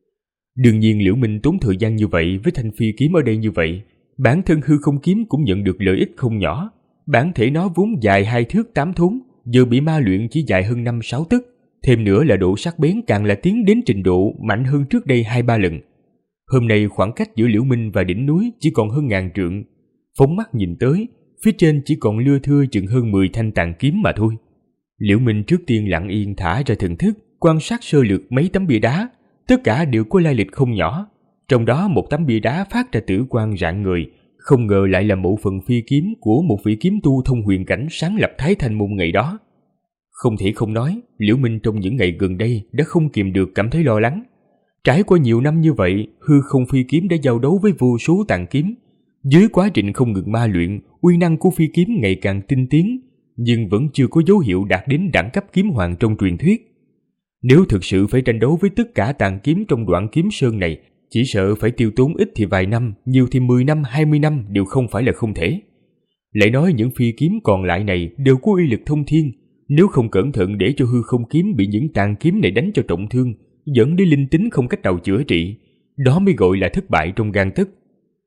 Đương nhiên Liễu Minh tốn thời gian như vậy với thanh phi kiếm ở đây như vậy, bản thân hư không kiếm cũng nhận được lợi ích không nhỏ. Bản thể nó vốn dài 2 thước 8 thốn, giờ bị ma luyện chỉ dài hơn 5-6 tấc, thêm nữa là độ sắc bén càng là tiến đến trình độ mạnh hơn trước đây 2-3 lần. Hôm nay khoảng cách giữa Liễu Minh và đỉnh núi chỉ còn hơn 1000 trượng, phóng mắt nhìn tới, phía trên chỉ còn lưa thưa chừng hơn 10 thanh tàn kiếm mà thôi. Liễu Minh trước tiên lặng yên thả ra thần thức, quan sát sơ lược mấy tấm bia đá, tất cả đều có lai lịch không nhỏ. Trong đó một tấm bia đá phát ra tử quang rạng người, không ngờ lại là mộ phần phi kiếm của một vị kiếm tu thông huyền cảnh sáng lập Thái Thanh môn ngày đó. Không thể không nói, Liễu Minh trong những ngày gần đây đã không kìm được cảm thấy lo lắng. Trải qua nhiều năm như vậy, hư không phi kiếm đã giao đấu với vô số tàn kiếm. Dưới quá trình không ngừng ma luyện, uy năng của phi kiếm ngày càng tinh tiến, nhưng vẫn chưa có dấu hiệu đạt đến đẳng cấp kiếm hoàng trong truyền thuyết. Nếu thực sự phải tranh đấu với tất cả tàn kiếm trong đoạn kiếm sơn này, chỉ sợ phải tiêu tốn ít thì vài năm, nhiều thì 10 năm, 20 năm đều không phải là không thể. Lại nói những phi kiếm còn lại này đều có uy lực thông thiên, nếu không cẩn thận để cho hư không kiếm bị những tàn kiếm này đánh cho trọng thương, dẫn đến linh tính không cách nào chữa trị, đó mới gọi là thất bại trong gang tấc.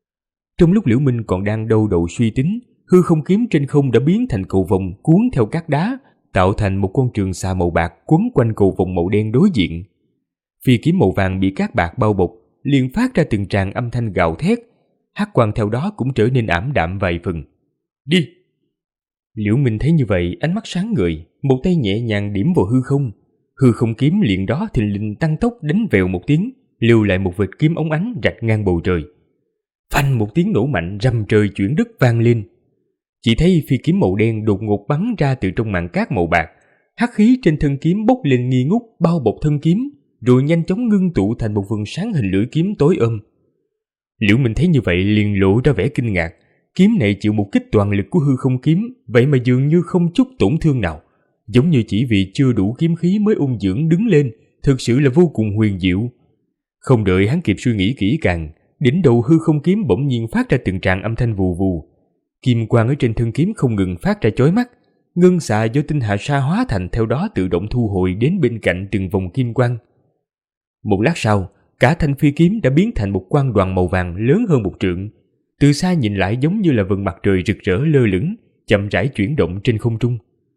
Trong lúc Liễu Minh còn đang đau đầu suy tính, hư không kiếm trên không đã biến thành cầu vồng cuốn theo các đá, tạo thành một con trường xà màu bạc quấn quanh cầu vồng màu đen đối diện. Phi kiếm màu vàng bị cát bạc bao bọc, liền phát ra từng tràng âm thanh gào thét, hắc quang theo đó cũng trở nên ảm đạm vài phần. Đi! Liễu Minh thấy như vậy, ánh mắt sáng ngời, một tay nhẹ nhàng điểm vào hư không kiếm liền đó thình lình tăng tốc đánh vèo một tiếng, lưu lại một vệt kiếm óng ánh rạch ngang bầu trời. Phanh một tiếng nổ mạnh rầm trời chuyển đất vang lên. Chỉ thấy phi kiếm màu đen đột ngột bắn ra từ trong màn cát màu bạc, hắc khí trên thân kiếm bốc lên nghi ngút bao bọc thân kiếm, rồi nhanh chóng ngưng tụ thành một vầng sáng hình lưỡi kiếm tối ôm. Liễu Minh thấy như vậy liền lộ ra vẻ kinh ngạc, kiếm này chịu một kích toàn lực của hư không kiếm, vậy mà dường như không chút tổn thương nào, giống như chỉ vì chưa đủ kiếm khí mới ung dưỡng đứng lên, thực sự là vô cùng huyền diệu. Không đợi hắn kịp suy nghĩ kỹ càng, đỉnh đầu hư không kiếm bỗng nhiên phát ra từng tràng âm thanh vù vù, kim quang ở trên thân kiếm không ngừng phát ra chói mắt, ngân xà do tinh hà sa hóa thành theo đó tự động thu hồi đến bên cạnh từng vòng kim quang. Một lát sau, cả thanh phi kiếm đã biến thành một quang đoàn màu vàng lớn hơn 1 trượng, từ xa nhìn lại giống như là vầng mặt trời rực rỡ lơ lửng, chậm rãi chuyển động trên không trung.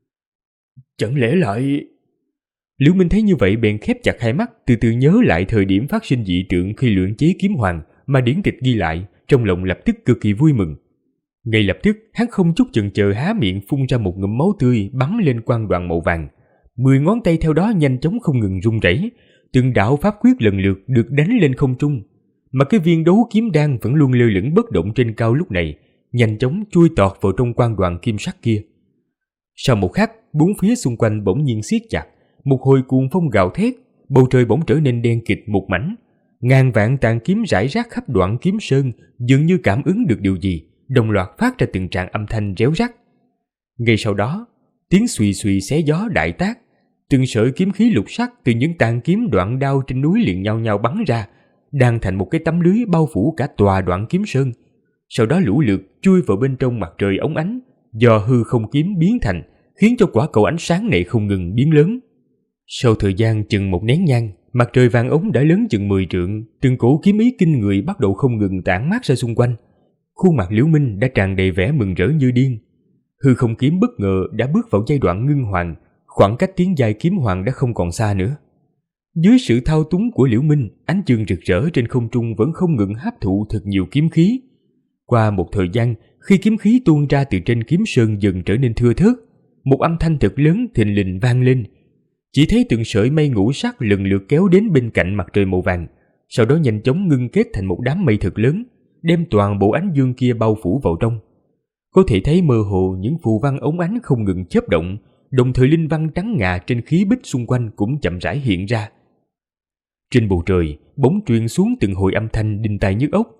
Chẳng lẽ lại... Liễu Minh thấy như vậy bèn khép chặt hai mắt, từ từ nhớ lại thời điểm phát sinh dị tượng khi luyện chế kiếm hoàng mà điển tịch ghi lại, trong lòng lập tức cực kỳ vui mừng. Ngay lập tức, hắn không chút chần chờ há miệng phun ra một ngụm máu tươi bắn lên quang đoàn màu vàng. 10 ngón tay theo đó nhanh chóng không ngừng rung rẩy, từng đạo pháp quyết lần lượt được đánh lên không trung, mà cái viên đấu kiếm đan vẫn luôn lơ lửng bất động trên cao lúc này, nhanh chóng chui tọt vào trong quang đoàn kim sắc kia. Sau một khắc, bốn phía xung quanh bỗng nhiên siết chặt, một hồi cuồng phong gào thét, bầu trời bỗng trở nên đen kịt một mảnh. Ngàn vạn tàn kiếm rải rác khắp đoạn kiếm sơn, dường như cảm ứng được điều gì, đồng loạt phát ra từng tràng âm thanh réo rắt. Ngay sau đó, tiếng xùy xùy xé gió đại tác, từng sợi kiếm khí lục sắc từ những tàn kiếm đoạn đao trên núi liền nhau nhau bắn ra, đang thành một cái tấm lưới bao phủ cả tòa đoạn kiếm sơn. Sau đó lũ lượt chui vào bên trong mặt trời óng ánh, do hư không kiếm biến thành, khiến cho quả cầu ánh sáng này không ngừng biến lớn. Sau thời gian chừng một nén nhang, mặt trời vàng ống đã lớn chừng 10 trượng, từng cổ kiếm ý kinh người bắt đầu không ngừng tản mát ra xung quanh. Khuôn mặt Liễu Minh đã tràn đầy vẻ mừng rỡ như điên. Hư không kiếm bất ngờ đã bước vào giai đoạn ngưng hoàng, khoảng cách tiến giai kiếm hoàng đã không còn xa nữa. Dưới sự thao túng của Liễu Minh, ánh dương rực rỡ trên không trung vẫn không ngừng hấp thụ thật nhiều kiếm khí. Qua một thời gian, khi kiếm khí tuôn ra từ trên kiếm sơn dần trở nên thưa thớt, một âm thanh thật lớn thình lình vang lên. Chỉ thấy từng sợi mây ngũ sắc lần lượt kéo đến bên cạnh mặt trời màu vàng, sau đó nhanh chóng ngưng kết thành một đám mây thật lớn, đem toàn bộ ánh dương kia bao phủ vào trong. Có thể thấy mơ hồ những phù văn óng ánh không ngừng chớp động, đồng thời linh văn trắng ngà trên khí bích xung quanh cũng chậm rãi hiện ra. Trên bầu trời bỗng truyền xuống từng hồi âm thanh đinh tai nhức óc,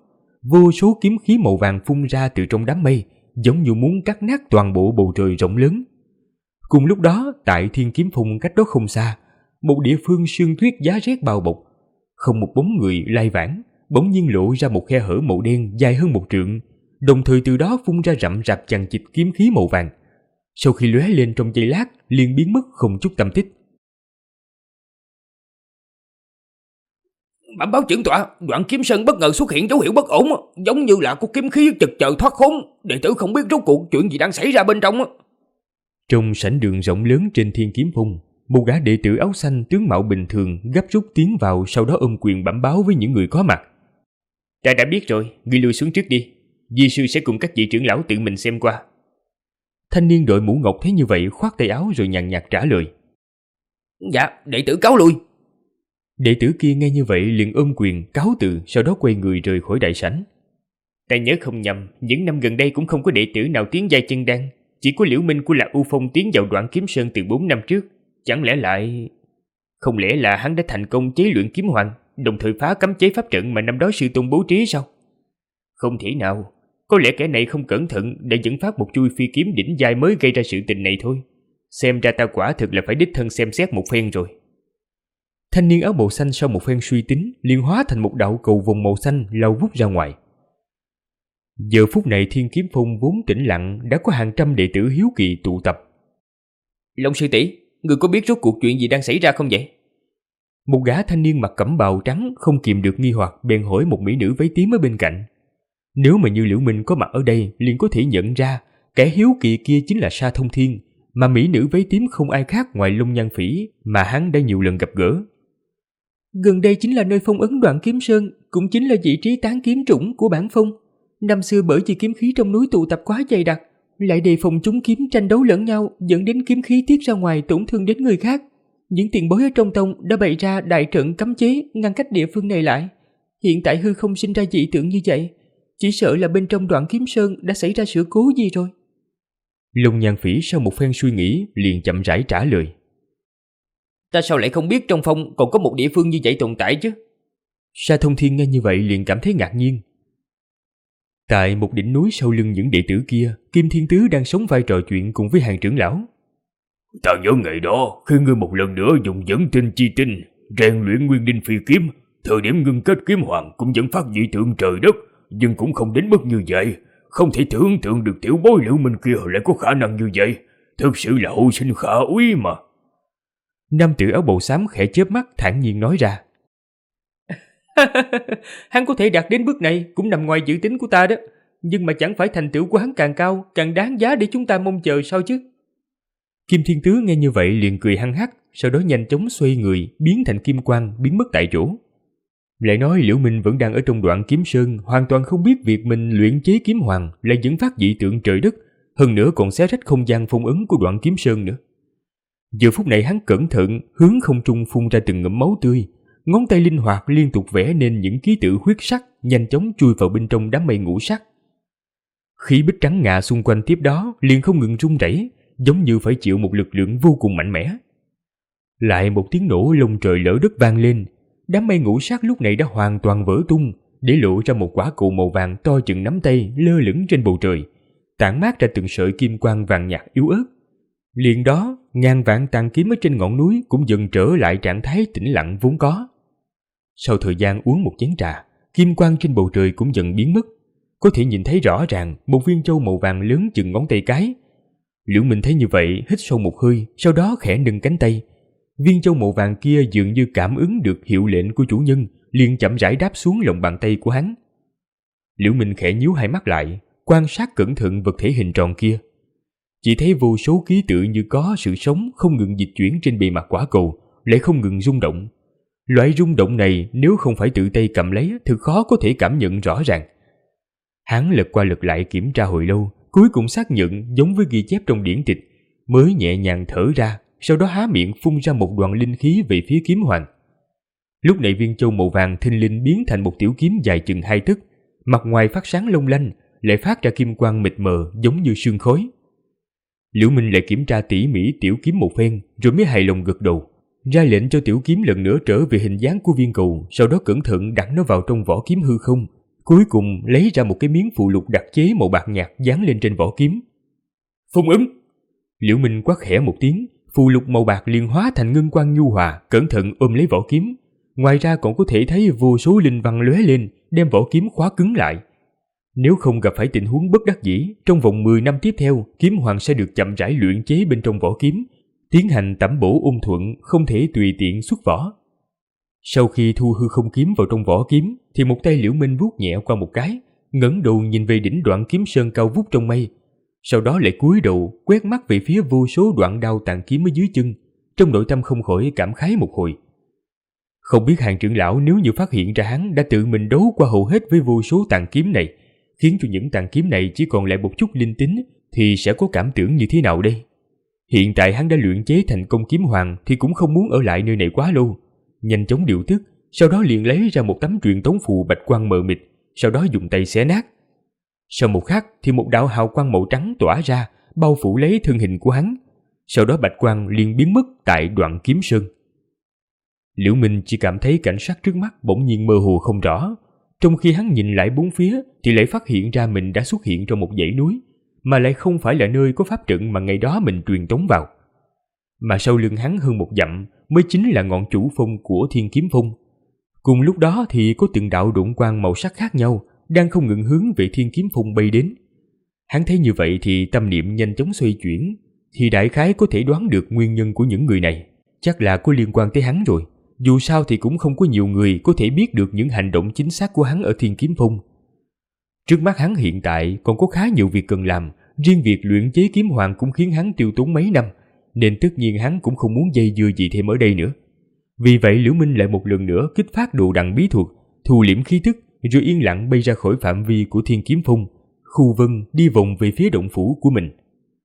Vô số kiếm khí màu vàng phun ra từ trong đám mây, giống như muốn cắt nát toàn bộ bầu trời rộng lớn. Cùng lúc đó, tại Thiên Kiếm Phong cách đó không xa, một địa phương sương tuyết giá rét bao bọc, không một bóng người lai vãng, bỗng nhiên lộ ra một khe hở màu đen dài hơn 1 trượng, đồng thời từ đó phun ra rậm rạp chằng chịt kiếm khí màu vàng. Sau khi lóe lên trong giây lát, liền biến mất không chút tăm tích. Bẩm báo trưởng tọa, Đoạn Kiếm Sơn bất ngờ xuất hiện dấu hiệu bất ổn, giống như là có kiếm khí chực chờ thoát khốn. Đệ tử không biết rốt cuộc chuyện gì đang xảy ra bên trong. Trong sảnh đường rộng lớn trên Thiên Kiếm Phong, một gã đệ tử áo xanh tướng mạo bình thường gấp rút tiến vào, sau đó ôm quyền bẩm báo với những người có mặt. Ta đã biết rồi, ngươi lui xuống trước đi. Di sư sẽ cùng các vị trưởng lão tự mình xem qua. Thanh niên đội mũ ngọc thấy như vậy khoát tay áo rồi nhàn nhạt trả lời. Dạ, đệ tử cáo lui. Đệ tử kia nghe như vậy liền ôm quyền cáo từ, sau đó quay người rời khỏi đại sảnh. Ta nhớ không nhầm, những năm gần đây cũng không có đệ tử nào tiến giai chân đan, chỉ có Liễu Minh của Lạc U Phong tiến vào Đoạn Kiếm Sơn từ 4 năm trước. Chẳng lẽ lại... Không lẽ là hắn đã thành công chế luyện kiếm hoàng, đồng thời phá cấm chế pháp trận mà năm đó sư tôn bố trí sao? Không thể nào, có lẽ kẻ này không cẩn thận đã dẫn phát một chui phi kiếm đỉnh giai mới gây ra sự tình này thôi. Xem ra ta quả thực là phải đích thân xem xét một phen rồi. Thanh niên áo màu xanh sau một phen suy tính liền hóa thành một đạo cầu vồng màu xanh lao vút ra ngoài. Giờ phút này Thiên Kiếm Phong vốn tĩnh lặng đã có hàng trăm đệ tử hiếu kỳ tụ tập. Long sư tỷ, người có biết rốt cuộc chuyện gì đang xảy ra không vậy? Một gã thanh niên mặc cẩm bào trắng không kìm được nghi hoặc bèn hỏi một mỹ nữ váy tím ở bên cạnh. Nếu mà như Liễu Minh có mặt ở đây liền có thể nhận ra kẻ hiếu kỳ kia chính là Sa Thông Thiên, mà mỹ nữ váy tím không ai khác ngoài Long Nhan Phỉ mà hắn đã nhiều lần gặp gỡ. Gần đây chính là nơi phong ấn Đoạn Kiếm Sơn, cũng chính là vị trí tán kiếm trũng của bản phong. Năm xưa bởi vì kiếm khí trong núi tụ tập quá dày đặc, lại đề phòng chúng kiếm tranh đấu lẫn nhau, dẫn đến kiếm khí tiết ra ngoài tổn thương đến người khác. Những tiền bối ở trong tông đã bày ra đại trận cấm chế ngăn cách địa phương này lại. Hiện tại hư không sinh ra dị tượng như vậy, chỉ sợ là bên trong Đoạn Kiếm Sơn đã xảy ra sự cố gì rồi. Long Nhan Phỉ sau một phen suy nghĩ liền chậm rãi trả lời. Ta sao lại không biết trong phong còn có một địa phương như vậy tồn tại chứ? Sa Thông Thiên nghe như vậy liền cảm thấy ngạc nhiên. Tại một đỉnh núi sau lưng những đệ tử kia, Kim Thiên Tứ đang sống vai trò chuyện cùng với hàng trưởng lão. Ta nhớ ngày đó, khi ngươi một lần nữa dùng dẫn tinh chi tinh, rèn luyện nguyên linh phi kiếm, thời điểm ngưng kết kiếm hoàng cũng dẫn phát dị tượng trời đất, nhưng cũng không đến mức như vậy. Không thể tưởng tượng được tiểu bối Liễu Minh kia lại có khả năng như vậy. Thực sự là hậu sinh khả úy mà. Nam tử áo bào xám khẽ chớp mắt thản nhiên nói ra. Hắn có thể đạt đến bước này cũng nằm ngoài dự tính của ta đó. Nhưng mà chẳng phải thành tựu của hắn càng cao, càng đáng giá để chúng ta mong chờ sao chứ? Kim Thiên Tứ nghe như vậy liền cười hăng hắc, sau đó nhanh chóng xoay người, biến thành kim quang, biến mất tại chỗ. Lại nói Liễu Minh vẫn đang ở trong Đoạn Kiếm Sơn, hoàn toàn không biết việc mình luyện chế kiếm hoàng lại dẫn phát dị tượng trời đất, hơn nữa còn xé rách không gian phong ấn của Đoạn Kiếm Sơn nữa. Giờ phút này hắn cẩn thận hướng không trung phun ra từng ngụm máu tươi, ngón tay linh hoạt liên tục vẽ nên những ký tự huyết sắc, nhanh chóng chui vào bên trong đám mây ngũ sắc. Khí bích trắng ngà xung quanh tiếp đó liền không ngừng rung rẩy, giống như phải chịu một lực lượng vô cùng mạnh mẽ. Lại một tiếng nổ lông trời lỡ đất vang lên, đám mây ngũ sắc lúc này đã hoàn toàn vỡ tung, để lộ ra một quả cầu màu vàng to chừng nắm tay lơ lửng trên bầu trời, tản mát ra từng sợi kim quang vàng nhạt yếu ớt. Liền đó, ngàn vạn tàn kiếm ở trên ngọn núi cũng dần trở lại trạng thái tĩnh lặng vốn có. Sau thời gian uống một chén trà, kim quang trên bầu trời cũng dần biến mất. Có thể nhìn thấy rõ ràng một viên châu màu vàng lớn chừng ngón tay cái. Liễu Minh thấy như vậy, hít sâu một hơi, sau đó khẽ nâng cánh tay. Viên châu màu vàng kia dường như cảm ứng được hiệu lệnh của chủ nhân, liền chậm rãi đáp xuống lòng bàn tay của hắn. Liễu Minh khẽ nhíu hai mắt lại, quan sát cẩn thận vật thể hình tròn kia. Chỉ thấy vô số ký tự như có sự sống không ngừng dịch chuyển trên bề mặt quả cầu, lại không ngừng rung động. Loại rung động này nếu không phải tự tay cầm lấy thực khó có thể cảm nhận rõ ràng. Hắn lật qua lật lại kiểm tra hồi lâu, cuối cùng xác nhận giống với ghi chép trong điển tịch, mới nhẹ nhàng thở ra, sau đó há miệng phun ra một đoàn linh khí về phía kiếm hoàng. Lúc này viên châu màu vàng thình lình biến thành một tiểu kiếm dài chừng 2 tấc, mặt ngoài phát sáng long lanh, lại phát ra kim quang mịt mờ giống như sương khói. Liễu Minh lại kiểm tra tỉ mỉ tiểu kiếm một phen, rồi mới hài lòng gật đầu, ra lệnh cho tiểu kiếm lần nữa trở về hình dáng của viên cầu, sau đó cẩn thận đặt nó vào trong vỏ kiếm hư không, Cuối cùng lấy ra một cái miếng phụ lục đặc chế màu bạc nhạt dán lên trên vỏ kiếm. Phong ấn. Liễu Minh quát khẽ một tiếng, phù lục màu bạc liền hóa thành ngân quang nhu hòa, cẩn thận ôm lấy vỏ kiếm. Ngoài ra còn có thể thấy vô số linh văn lóe lên, đem vỏ kiếm khóa cứng lại. Nếu không gặp phải tình huống bất đắc dĩ, trong vòng 10 năm tiếp theo, kiếm hoàng sẽ được chậm rãi luyện chế bên trong vỏ kiếm, tiến hành tẩm bổ ôn thuận, không thể tùy tiện xuất vỏ. Sau khi thu hư không kiếm vào trong vỏ kiếm, thì một tay Liễu Minh vuốt nhẹ qua một cái, ngẩng đầu nhìn về đỉnh đoạn kiếm sơn cao vút trong mây. Sau đó lại cúi đầu, quét mắt về phía vô số đoạn đao tàn kiếm ở dưới chân, trong nội tâm không khỏi cảm khái một hồi. Không biết Hàng trưởng lão nếu như phát hiện ra hắn đã tự mình đấu qua hầu hết với vô số tàn kiếm này, khiến cho những tàn kiếm này chỉ còn lại một chút linh tính, thì sẽ có cảm tưởng như thế nào đây? Hiện tại hắn đã luyện chế thành công kiếm hoàng thì cũng không muốn ở lại nơi này quá lâu. Nhanh chóng điều tức, sau đó liền lấy ra một tấm truyền tống phù bạch quang mờ mịt, sau đó dùng tay xé nát. Sau một khắc thì một đạo hào quang màu trắng tỏa ra, bao phủ lấy thân hình của hắn. Sau đó bạch quang liền biến mất tại đoạn kiếm sơn. Liễu Minh chỉ cảm thấy cảnh sắc trước mắt bỗng nhiên mơ hồ không rõ. Trong khi hắn nhìn lại bốn phía thì lại phát hiện ra mình đã xuất hiện trong một dãy núi, mà lại không phải là nơi có pháp trận mà ngày đó mình truyền tống vào. Mà sau lưng hắn hơn một dặm mới chính là ngọn chủ phong của Thiên Kiếm Phong. Cùng lúc đó thì có từng đạo độn quang màu sắc khác nhau đang không ngừng hướng về Thiên Kiếm Phong bay đến. Hắn thấy như vậy thì tâm niệm nhanh chóng xoay chuyển, thì đại khái có thể đoán được nguyên nhân của những người này, chắc là có liên quan tới hắn rồi. Dù sao thì cũng không có nhiều người có thể biết được những hành động chính xác của hắn ở Thiên Kiếm Phong. Trước mắt hắn hiện tại còn có khá nhiều việc cần làm, riêng việc luyện chế kiếm hoàng cũng khiến hắn tiêu tốn mấy năm, nên tất nhiên hắn cũng không muốn dây dưa gì thêm ở đây nữa. Vì vậy Liễu Minh lại một lần nữa kích phát đồ đằng bí thuật, thu liễm khí tức, rồi yên lặng bay ra khỏi phạm vi của Thiên Kiếm Phong, khu vân đi vòng về phía động phủ của mình.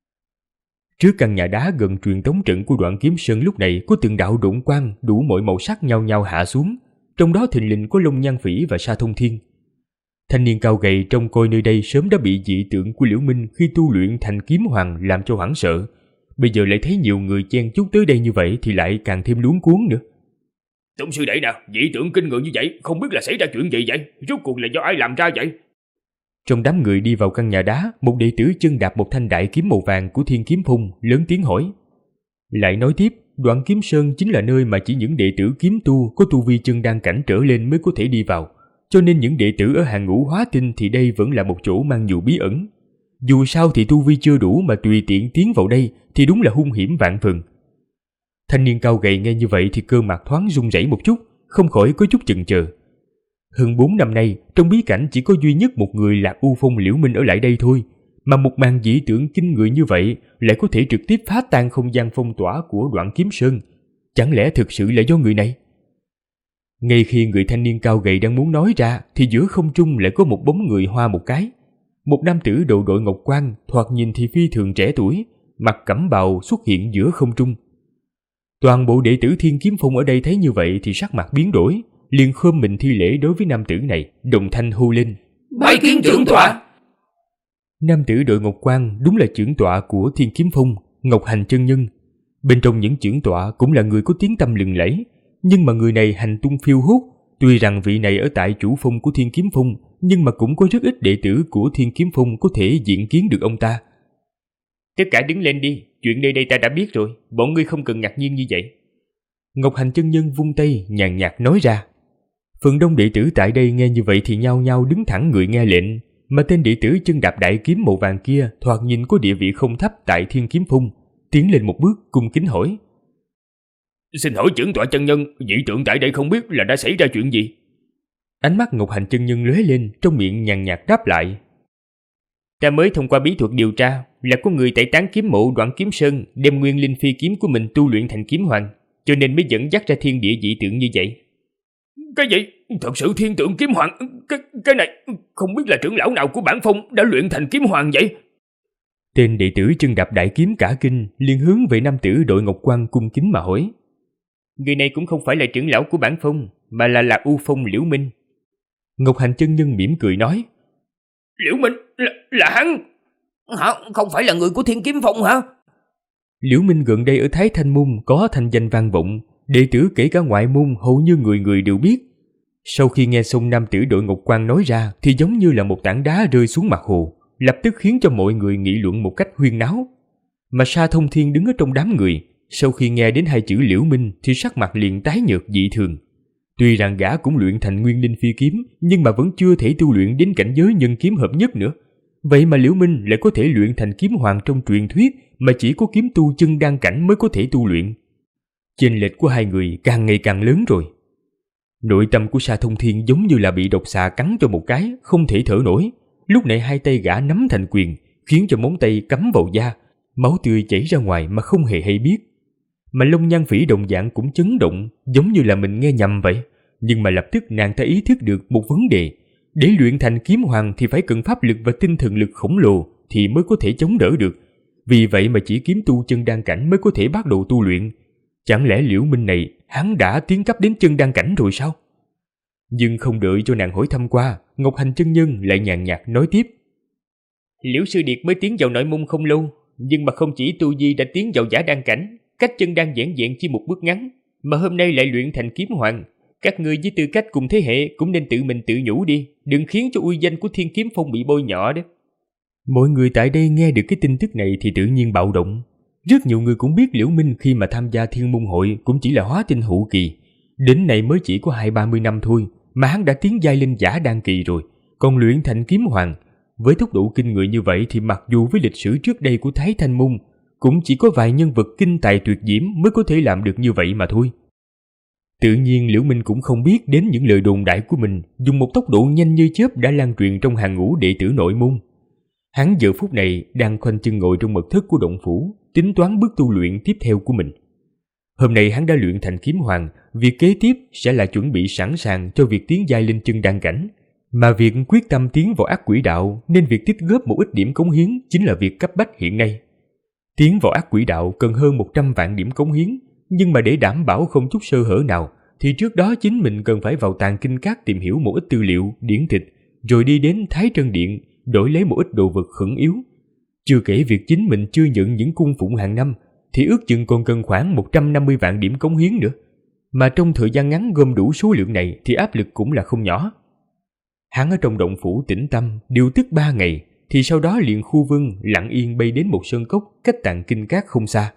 Trước căn nhà đá gần truyền tống trận của Đoạn Kiếm Sơn lúc này có từng đạo độn quang đủ mọi màu sắc nhau nhau hạ xuống, trong đó thình lình có Long Nhan Phỉ và Sa Thông Thiên. Thanh niên cao gầy trông coi nơi đây sớm đã bị dị tượng của Liễu Minh khi tu luyện thành kiếm hoàng làm cho hoảng sợ, bây giờ lại thấy nhiều người chen chúc tới đây như vậy thì lại càng thêm luống cuống nữa. Tông sư đệ nè, dị tượng kinh người như vậy, không biết là xảy ra chuyện gì vậy? Rốt cuộc là do ai làm ra vậy? Trong đám người đi vào căn nhà đá, một đệ tử chân đạp một thanh đại kiếm màu vàng của Thiên Kiếm Phong lớn tiếng hỏi. Lại nói tiếp, Đoạn Kiếm Sơn chính là nơi mà chỉ những đệ tử kiếm tu có tu vi chân đan cảnh trở lên mới có thể đi vào, cho nên những đệ tử ở hàng ngũ hóa tinh thì đây vẫn là một chỗ mang nhiều bí ẩn. Dù sao thì tu vi chưa đủ mà tùy tiện tiến vào đây thì đúng là hung hiểm vạn phần. Thanh niên cao gầy nghe như vậy thì cơ mặt thoáng run rẩy một chút, không khỏi có chút chần chờ. Hơn 4 năm nay, trong bí cảnh chỉ có duy nhất một người Lạc U Phong Liễu Minh ở lại đây thôi, mà một màn dị tượng kinh người như vậy lại có thể trực tiếp phá tan không gian phong tỏa của Đoạn Kiếm Sơn. Chẳng lẽ thực sự là do người này? Ngay khi người thanh niên cao gầy đang muốn nói ra thì giữa không trung lại có một bóng người hoa một cái. Một nam tử đầu đội ngọc quan, thoạt nhìn thì phi thường trẻ tuổi, mặc cẩm bào xuất hiện giữa không trung. Toàn bộ đệ tử Thiên Kiếm Phong ở đây thấy như vậy thì sắc mặt biến đổi, liền khom mình thi lễ đối với nam tử này, đồng thanh hô lên: Bái kiến trưởng tọa. Nam tử đội ngọc quan đúng là trưởng tọa của Thiên Kiếm Phong, Ngọc Hành chân nhân. Bên trong những trưởng tọa cũng là người có tiếng tăm lừng lẫy, nhưng mà người này hành tung phiêu hốt. Tuy rằng vị này ở tại chủ phong của Thiên Kiếm Phong, nhưng mà cũng có rất ít đệ tử của Thiên Kiếm Phong có thể diện kiến được ông ta. Tất cả đứng lên đi, chuyện nơi đây ta đã biết rồi, bọn ngươi không cần ngạc nhiên như vậy. Ngọc Hành chân nhân vung tay nhàn nhạt nói ra. Phần đông đệ tử tại đây nghe như vậy thì nhao nhao đứng thẳng người nghe lệnh, mà tên đệ tử chân đạp đại kiếm màu vàng kia thoạt nhìn có địa vị không thấp tại Thiên Kiếm Phong, tiến lên một bước cung kính hỏi: Xin hỏi trưởng tọa chân nhân, dị tượng tại đây không biết là đã xảy ra chuyện gì? Ánh mắt Ngọc Hành chân nhân lóe lên, trong miệng nhàn nhạt đáp lại: Ta mới thông qua bí thuật điều tra là có người tại tán kiếm mộ Đoạn Kiếm Sơn đem nguyên linh phi kiếm của mình tu luyện thành kiếm hoàng, cho nên mới dẫn dắt ra thiên địa dị tượng như vậy. Cái gì? Thật sự thiên tượng kiếm hoàng? Cái này không biết là trưởng lão nào của bản phong đã luyện thành kiếm hoàng vậy? Tên đệ tử chân đạp đại kiếm cả kinh, liền hướng về nam tử đội ngọc quan cung kính mà hỏi. Người này cũng không phải là trưởng lão của bản phong, mà là Lạc U Phong Liễu Minh. Ngọc Hành chân nhân mỉm cười nói. Liễu Minh là hắn? Hả? Không phải là người của Thiên Kiếm Phong hả? Liễu Minh gần đây ở Thái Thanh Môn có thanh danh vang vọng, đệ tử kể cả ngoại môn hầu như người người đều biết. Sau khi nghe xong nam tử đội ngọc quan nói ra thì giống như là một tảng đá rơi xuống mặt hồ, lập tức khiến cho mọi người nghị luận một cách huyên náo. Mà Sa Thông Thiên đứng ở trong đám người, sau khi nghe đến hai chữ Liễu Minh thì sắc mặt liền tái nhợt dị thường. Tuy rằng gã cũng luyện thành nguyên linh phi kiếm, nhưng mà vẫn chưa thể tu luyện đến cảnh giới nhân kiếm hợp nhất nữa. Vậy mà Liễu Minh lại có thể luyện thành kiếm hoàng trong truyền thuyết mà chỉ có kiếm tu chân đan cảnh mới có thể tu luyện. Chênh lệch của hai người càng ngày càng lớn rồi. Nội tâm của Sa Thông Thiên giống như là bị độc xà cắn cho một cái, không thể thở nổi. Lúc này hai tay gã nắm thành quyền, khiến cho móng tay cắm vào da, máu tươi chảy ra ngoài mà không hề hay biết. Mà Long Nhan Phỉ đồng dạng cũng chấn động, giống như là mình nghe nhầm vậy. Nhưng mà lập tức nàng ta ý thức được một vấn đề. Để luyện thành kiếm hoàng thì phải cần pháp lực và tinh thần lực khổng lồ thì mới có thể chống đỡ được. Vì vậy mà chỉ kiếm tu chân đan cảnh mới có thể bắt đầu tu luyện. Chẳng lẽ Liễu Minh này hắn đã tiến cấp đến chân đan cảnh rồi sao? Nhưng không đợi cho nàng hỏi thăm qua, Ngọc Hành chân nhân lại nhàn nhạt nói tiếp. Liễu Sư Điệt mới tiến vào nội môn không lâu, nhưng mà không chỉ tu vi đã tiến vào giả đan cảnh, cách chân đan giản dị chỉ một bước ngắn, mà hôm nay lại luyện thành kiếm hoàng. Các ngươi với tư cách cùng thế hệ cũng nên tự mình tự nhủ đi, đừng khiến cho uy danh của Thiên Kiếm Phong bị bôi nhọ đó. Mọi người tại đây nghe được cái tin tức này thì tự nhiên bạo động. Rất nhiều người cũng biết Liễu Minh khi mà tham gia Thiên Môn Hội cũng chỉ là hóa tinh hậu kỳ. Đến nay mới chỉ có 20-30 năm thôi mà hắn đã tiến giai lên giả đan kỳ rồi, còn luyện thành kiếm hoàng. Với tốc độ kinh người như vậy thì mặc dù với lịch sử trước đây của Thái Thanh Môn cũng chỉ có vài nhân vật kinh tài tuyệt diễm mới có thể làm được như vậy mà thôi. Tự nhiên Liễu Minh cũng không biết đến những lời đồn đại của mình dùng một tốc độ nhanh như chớp đã lan truyền trong hàng ngũ đệ tử nội môn. Hắn giờ phút này đang khoanh chân ngồi trong mật thất của động phủ, tính toán bước tu luyện tiếp theo của mình. Hôm nay hắn đã luyện thành kiếm hoàng, việc kế tiếp sẽ là chuẩn bị sẵn sàng cho việc tiến giai lên chân đan cảnh. Mà việc quyết tâm tiến vào ác quỷ đạo nên việc tích góp một ít điểm cống hiến chính là việc cấp bách hiện nay. Tiến vào ác quỷ đạo cần hơn 100 vạn điểm cống hiến, nhưng mà để đảm bảo không chút sơ hở nào thì trước đó chính mình cần phải vào Tàng Kinh Các tìm hiểu một ít tư liệu, điển tịch, rồi đi đến Thái Trân Điện đổi lấy một ít đồ vật khẩn yếu. Chưa kể việc chính mình chưa nhận những cung phụng hàng năm thì ước chừng còn cần khoảng 150 vạn điểm cống hiến nữa. Mà trong thời gian ngắn gom đủ số lượng này thì áp lực cũng là không nhỏ. Hắn ở trong động phủ tĩnh tâm điều tức 3 ngày thì sau đó liền khu vân lặng yên bay đến một sơn cốc cách Tàng Kinh Các không xa.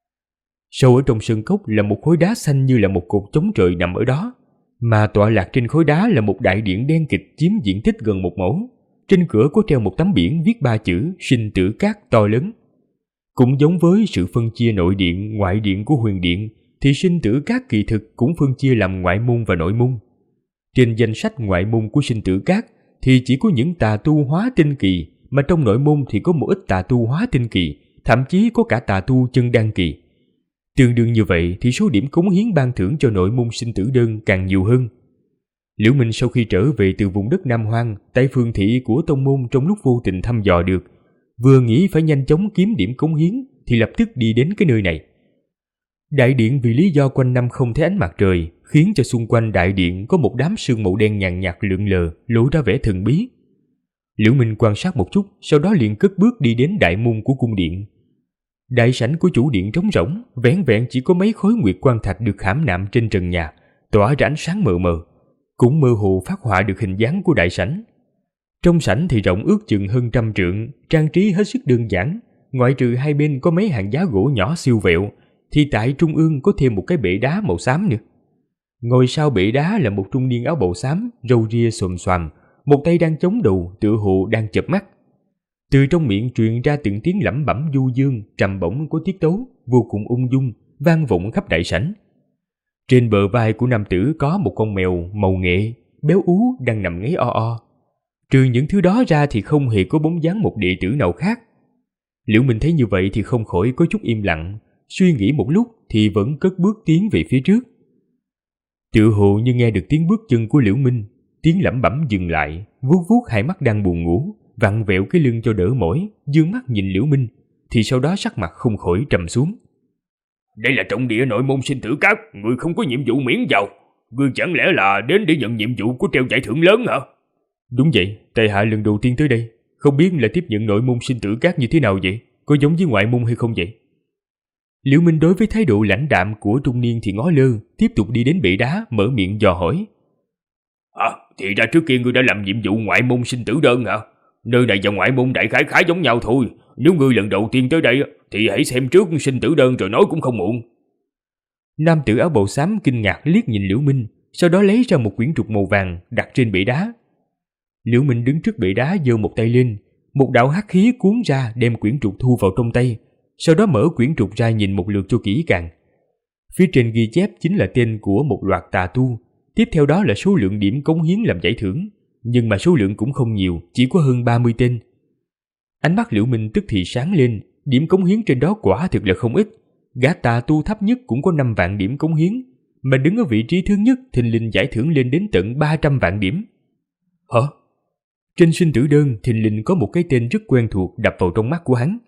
Sâu ở trong sơn cốc là một khối đá xanh như là một cột chống trời nằm ở đó, mà tọa lạc trên khối đá là một đại điện đen kịt chiếm diện tích gần 1 mẫu. Trên cửa có treo một tấm biển viết 3 chữ Sinh Tử Các to lớn. Cũng giống với sự phân chia nội điện, ngoại điện của huyền điện thì Sinh Tử Các kỳ thực cũng phân chia làm ngoại môn và nội môn. Trên danh sách ngoại môn của Sinh Tử Các thì chỉ có những tà tu hóa tinh kỳ, mà trong nội môn thì có một ít tà tu hóa tinh kỳ, thậm chí có cả tà tu chân đan kỳ. Tương đương như vậy thì số điểm cống hiến ban thưởng cho nội môn sinh tử đơn càng nhiều hơn. Liễu Minh sau khi trở về từ vùng đất Nam Hoang tại phường thị của tông môn trong lúc vô tình thăm dò được, vừa nghĩ phải nhanh chóng kiếm điểm cống hiến thì lập tức đi đến cái nơi này. Đại điện vì lý do quanh năm không thấy ánh mặt trời khiến cho xung quanh đại điện có một đám sương màu đen nhàn nhạt lượn lờ, lộ ra vẻ thần bí. Liễu Minh quan sát một chút, sau đó liền cất bước đi đến đại môn của cung điện. Đại sảnh của chủ điện trống rỗng, vẻn vẹn chỉ có mấy khối nguyệt quan thạch được khảm nạm trên trần nhà, tỏa ra ánh sáng mờ mờ, cũng mơ hồ phát họa được hình dáng của đại sảnh. Trong sảnh thì rộng ước chừng hơn 100 trượng, trang trí hết sức đơn giản, ngoại trừ hai bên có mấy hàng giá gỗ nhỏ siêu vẹo, thì tại trung ương có thêm một cái bệ đá màu xám nữa. Ngồi sau bệ đá là một trung niên áo bào xám, râu ria xồm xoàm, một tay đang chống đầu, tựa hồ đang chợp mắt. Từ trong miệng truyền ra từng tiếng lẩm bẩm du dương, trầm bổng của tiết tấu, vô cùng ung dung, vang vọng khắp đại sảnh. Trên bờ vai của nam tử có một con mèo màu nghệ, béo ú đang nằm ngáy o o. Trừ những thứ đó ra thì không hề có bóng dáng một đệ tử nào khác. Liễu Minh thấy như vậy thì không khỏi có chút im lặng, suy nghĩ một lúc thì vẫn cất bước tiến về phía trước. Tựa hồ như nghe được tiếng bước chân của Liễu Minh, tiếng lẩm bẩm dừng lại, vuốt vuốt hai mắt đang buồn ngủ, vặn vẹo cái lưng cho đỡ mỏi, dương mắt nhìn Liễu Minh, thì sau đó sắc mặt không khỏi trầm xuống. Đây là trọng địa nội môn sinh tử các, người không có nhiệm vụ miễn vào. Ngươi chẳng lẽ là đến để nhận nhiệm vụ của treo giải thưởng lớn hả? Đúng vậy, tại hạ lần đầu tiên tới đây, không biết là tiếp nhận nội môn sinh tử các như thế nào vậy, có giống với ngoại môn hay không vậy? Liễu Minh đối với thái độ lãnh đạm của trung niên thì ngó lơ, tiếp tục đi đến bệ đá, mở miệng dò hỏi. Thì ra trước kia ngươi đã làm nhiệm vụ ngoại môn sinh tử đơn hả? Nơi này và ngoại môn đại khái khá giống nhau thôi. Nếu ngươi lần đầu tiên tới đây thì hãy xem trước sinh tử đơn rồi nói cũng không muộn. Nam tử áo bào xám kinh ngạc liếc nhìn Liễu Minh, sau đó lấy ra một quyển trục màu vàng đặt trên bệ đá. Liễu Minh đứng trước bệ đá giơ một tay lên, một đạo hắc khí cuốn ra đem quyển trục thu vào trong tay, sau đó mở quyển trục ra nhìn một lượt cho kỹ càng. Phía trên ghi chép chính là tên của một loạt tà tu, tiếp theo đó là số lượng điểm cống hiến làm giải thưởng, nhưng mà số lượng cũng không nhiều, chỉ có hơn 30 tên. Ánh mắt Liễu Minh tức thì sáng lên, điểm cống hiến trên đó quả thực là không ít. Gã tà tu thấp nhất cũng có 5 vạn điểm cống hiến, mà đứng ở vị trí thứ nhất thình lình giải thưởng lên đến tận 300 vạn điểm. Hả? Trên sinh tử đơn thình lình có một cái tên rất quen thuộc đập vào trong mắt của hắn.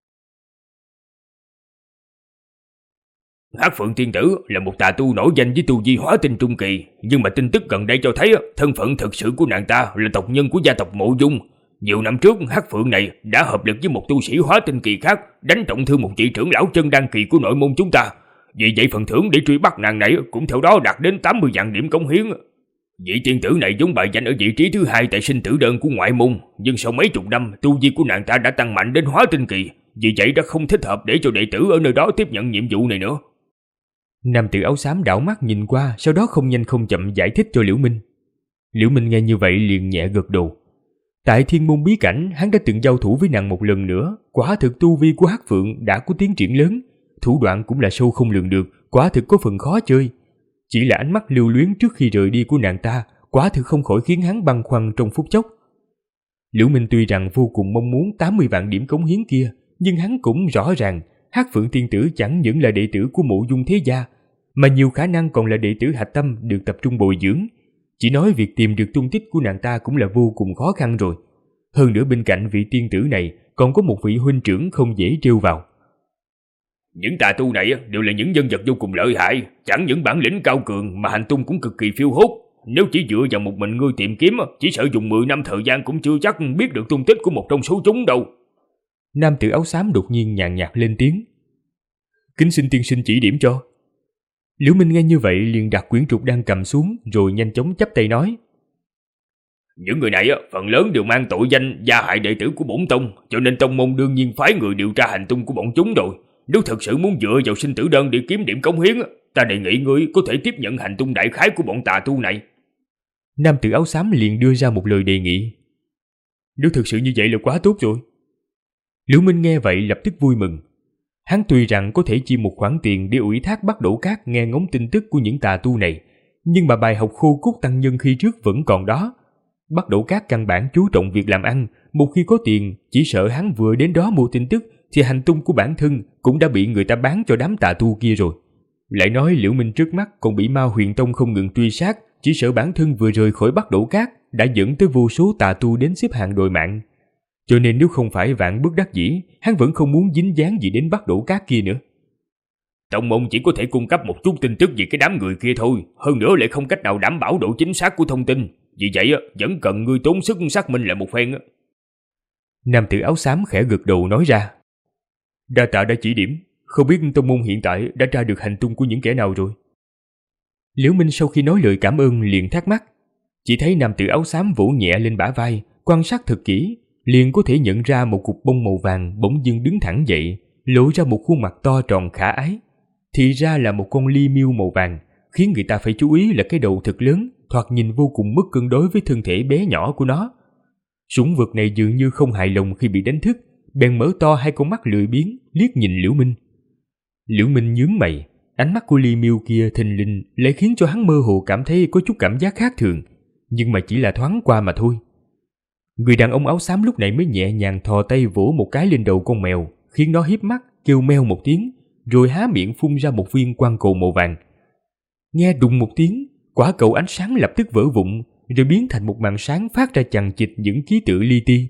Hắc Phượng Tiên Tử là một tà tu nổi danh với tu vi hóa tinh trung kỳ, nhưng mà tin tức gần đây cho thấy thân phận thực sự của nàng ta là tộc nhân của gia tộc Mộ Dung. Nhiều năm trước, Hắc Phượng này đã hợp lực với một tu sĩ hóa tinh kỳ khác đánh trọng thương một vị trưởng lão chân đan kỳ của nội môn chúng ta. Vì vậy phần thưởng để truy bắt nàng này cũng theo đó đạt đến 80 vạn điểm cống hiến. Vị tiên tử này vốn bài danh ở vị trí thứ 2 tại sinh tử đơn của ngoại môn, nhưng sau mấy chục năm tu vi của nàng ta đã tăng mạnh đến hóa tinh kỳ, vì vậy đã không thích hợp để cho đệ tử ở nơi đó tiếp nhận nhiệm vụ này nữa. Nam tử áo xám đảo mắt nhìn qua, sau đó không nhanh không chậm giải thích cho Liễu Minh. Liễu Minh nghe như vậy liền nhẹ gật đầu. Tại Thiên Môn bí cảnh, hắn đã từng giao thủ với nàng một lần nữa, quả thực tu vi của Hắc Phượng đã có tiến triển lớn, thủ đoạn cũng là sâu không lường được, quả thực có phần khó chơi. Chỉ là ánh mắt lưu luyến trước khi rời đi của nàng ta, quả thực không khỏi khiến hắn băn khoăn trong phút chốc. Liễu Minh tuy rằng vô cùng mong muốn 80 vạn điểm cống hiến kia, nhưng hắn cũng rõ ràng Hắc Phượng tiên tử chẳng những là đệ tử của Mộ Dung thế gia, mà nhiều khả năng còn là đệ tử hạch tâm được tập trung bồi dưỡng. Chỉ nói việc tìm được tung tích của nàng ta cũng là vô cùng khó khăn rồi. Hơn nữa bên cạnh vị tiên tử này còn có một vị huynh trưởng không dễ trêu vào. Những tà tu này đều là những nhân vật vô cùng lợi hại, chẳng những bản lĩnh cao cường mà hành tung cũng cực kỳ phiêu hốt. Nếu chỉ dựa vào một mình ngươi tìm kiếm, chỉ sợ dùng 10 năm thời gian cũng chưa chắc biết được tung tích của một trong số chúng đâu. Nam tử áo xám đột nhiên nhàn nhạt lên tiếng. Kính xin tiên sinh chỉ điểm cho. Liễu Minh nghe như vậy liền đặt quyển trục đang cầm xuống rồi nhanh chóng chắp tay nói. Những người này phần lớn đều mang tội danh gia hại đệ tử của bổn tông, cho nên tông môn đương nhiên phái người điều tra hành tung của bọn chúng rồi. Nếu thật sự muốn dựa vào sinh tử đơn để kiếm điểm cống hiến, ta đề nghị ngươi có thể tiếp nhận hành tung đại khái của bọn tà tu này. Nam tử áo xám liền đưa ra một lời đề nghị. Nếu thực sự như vậy là quá tốt rồi. Liễu Minh nghe vậy lập tức vui mừng. Hắn tuy rằng có thể chi một khoản tiền để ủy thác Bắc Đỗ Cát nghe ngóng tin tức của những tà tu này, nhưng mà bài học khô cốt tăng nhân khi trước vẫn còn đó. Bắc Đỗ Cát căn bản chú trọng việc làm ăn, một khi có tiền, chỉ sợ hắn vừa đến đó mua tin tức thì hành tung của bản thân cũng đã bị người ta bán cho đám tà tu kia rồi. Lại nói Liễu Minh trước mắt còn bị Ma Huyền Tông không ngừng truy sát, chỉ sợ bản thân vừa rời khỏi Bắc Đỗ Cát đã dẫn tới vô số tà tu đến xếp hạng đòi mạng. Cho nên nếu không phải vạn bất đắc dĩ, hắn vẫn không muốn dính dáng gì đến Bắc Đỗ Cát kia nữa. Tông môn chỉ có thể cung cấp một chút tin tức về cái đám người kia thôi, hơn nữa lại không cách nào đảm bảo độ chính xác của thông tin. Vì vậy vẫn cần ngươi tốn sức xác minh lại một phen. Nam tử áo xám khẽ gật đầu nói ra. Đa tạ đã chỉ điểm, không biết tông môn hiện tại đã tra được hành tung của những kẻ nào rồi. Liễu Minh sau khi nói lời cảm ơn liền thắc mắc. Chỉ thấy nam tử áo xám vỗ nhẹ lên bả vai, quan sát thật kỹ, liền có thể nhận ra một cục bông màu vàng bỗng dưng đứng thẳng dậy, lộ ra một khuôn mặt to tròn khả ái. Thì ra là một con ly miêu màu vàng, khiến người ta phải chú ý là cái đầu thật lớn, thoạt nhìn vô cùng mất cân đối với thân thể bé nhỏ của nó. Sủng vật này dường như không hài lòng khi bị đánh thức, bèn mở to hai con mắt lười biếng liếc nhìn Liễu Minh. Liễu Minh nhướng mày, ánh mắt của ly miêu kia thình lình lại khiến cho hắn mơ hồ cảm thấy có chút cảm giác khác thường, nhưng mà chỉ là thoáng qua mà thôi. Người đàn ông áo xám lúc này mới nhẹ nhàng thò tay vỗ một cái lên đầu con mèo, khiến nó híp mắt kêu meo một tiếng, rồi há miệng phun ra một viên quang cầu màu vàng. Nghe đùng một tiếng, quả cầu ánh sáng lập tức vỡ vụn, rồi biến thành một màn sáng phát ra chằng chịt những ký tự li ti.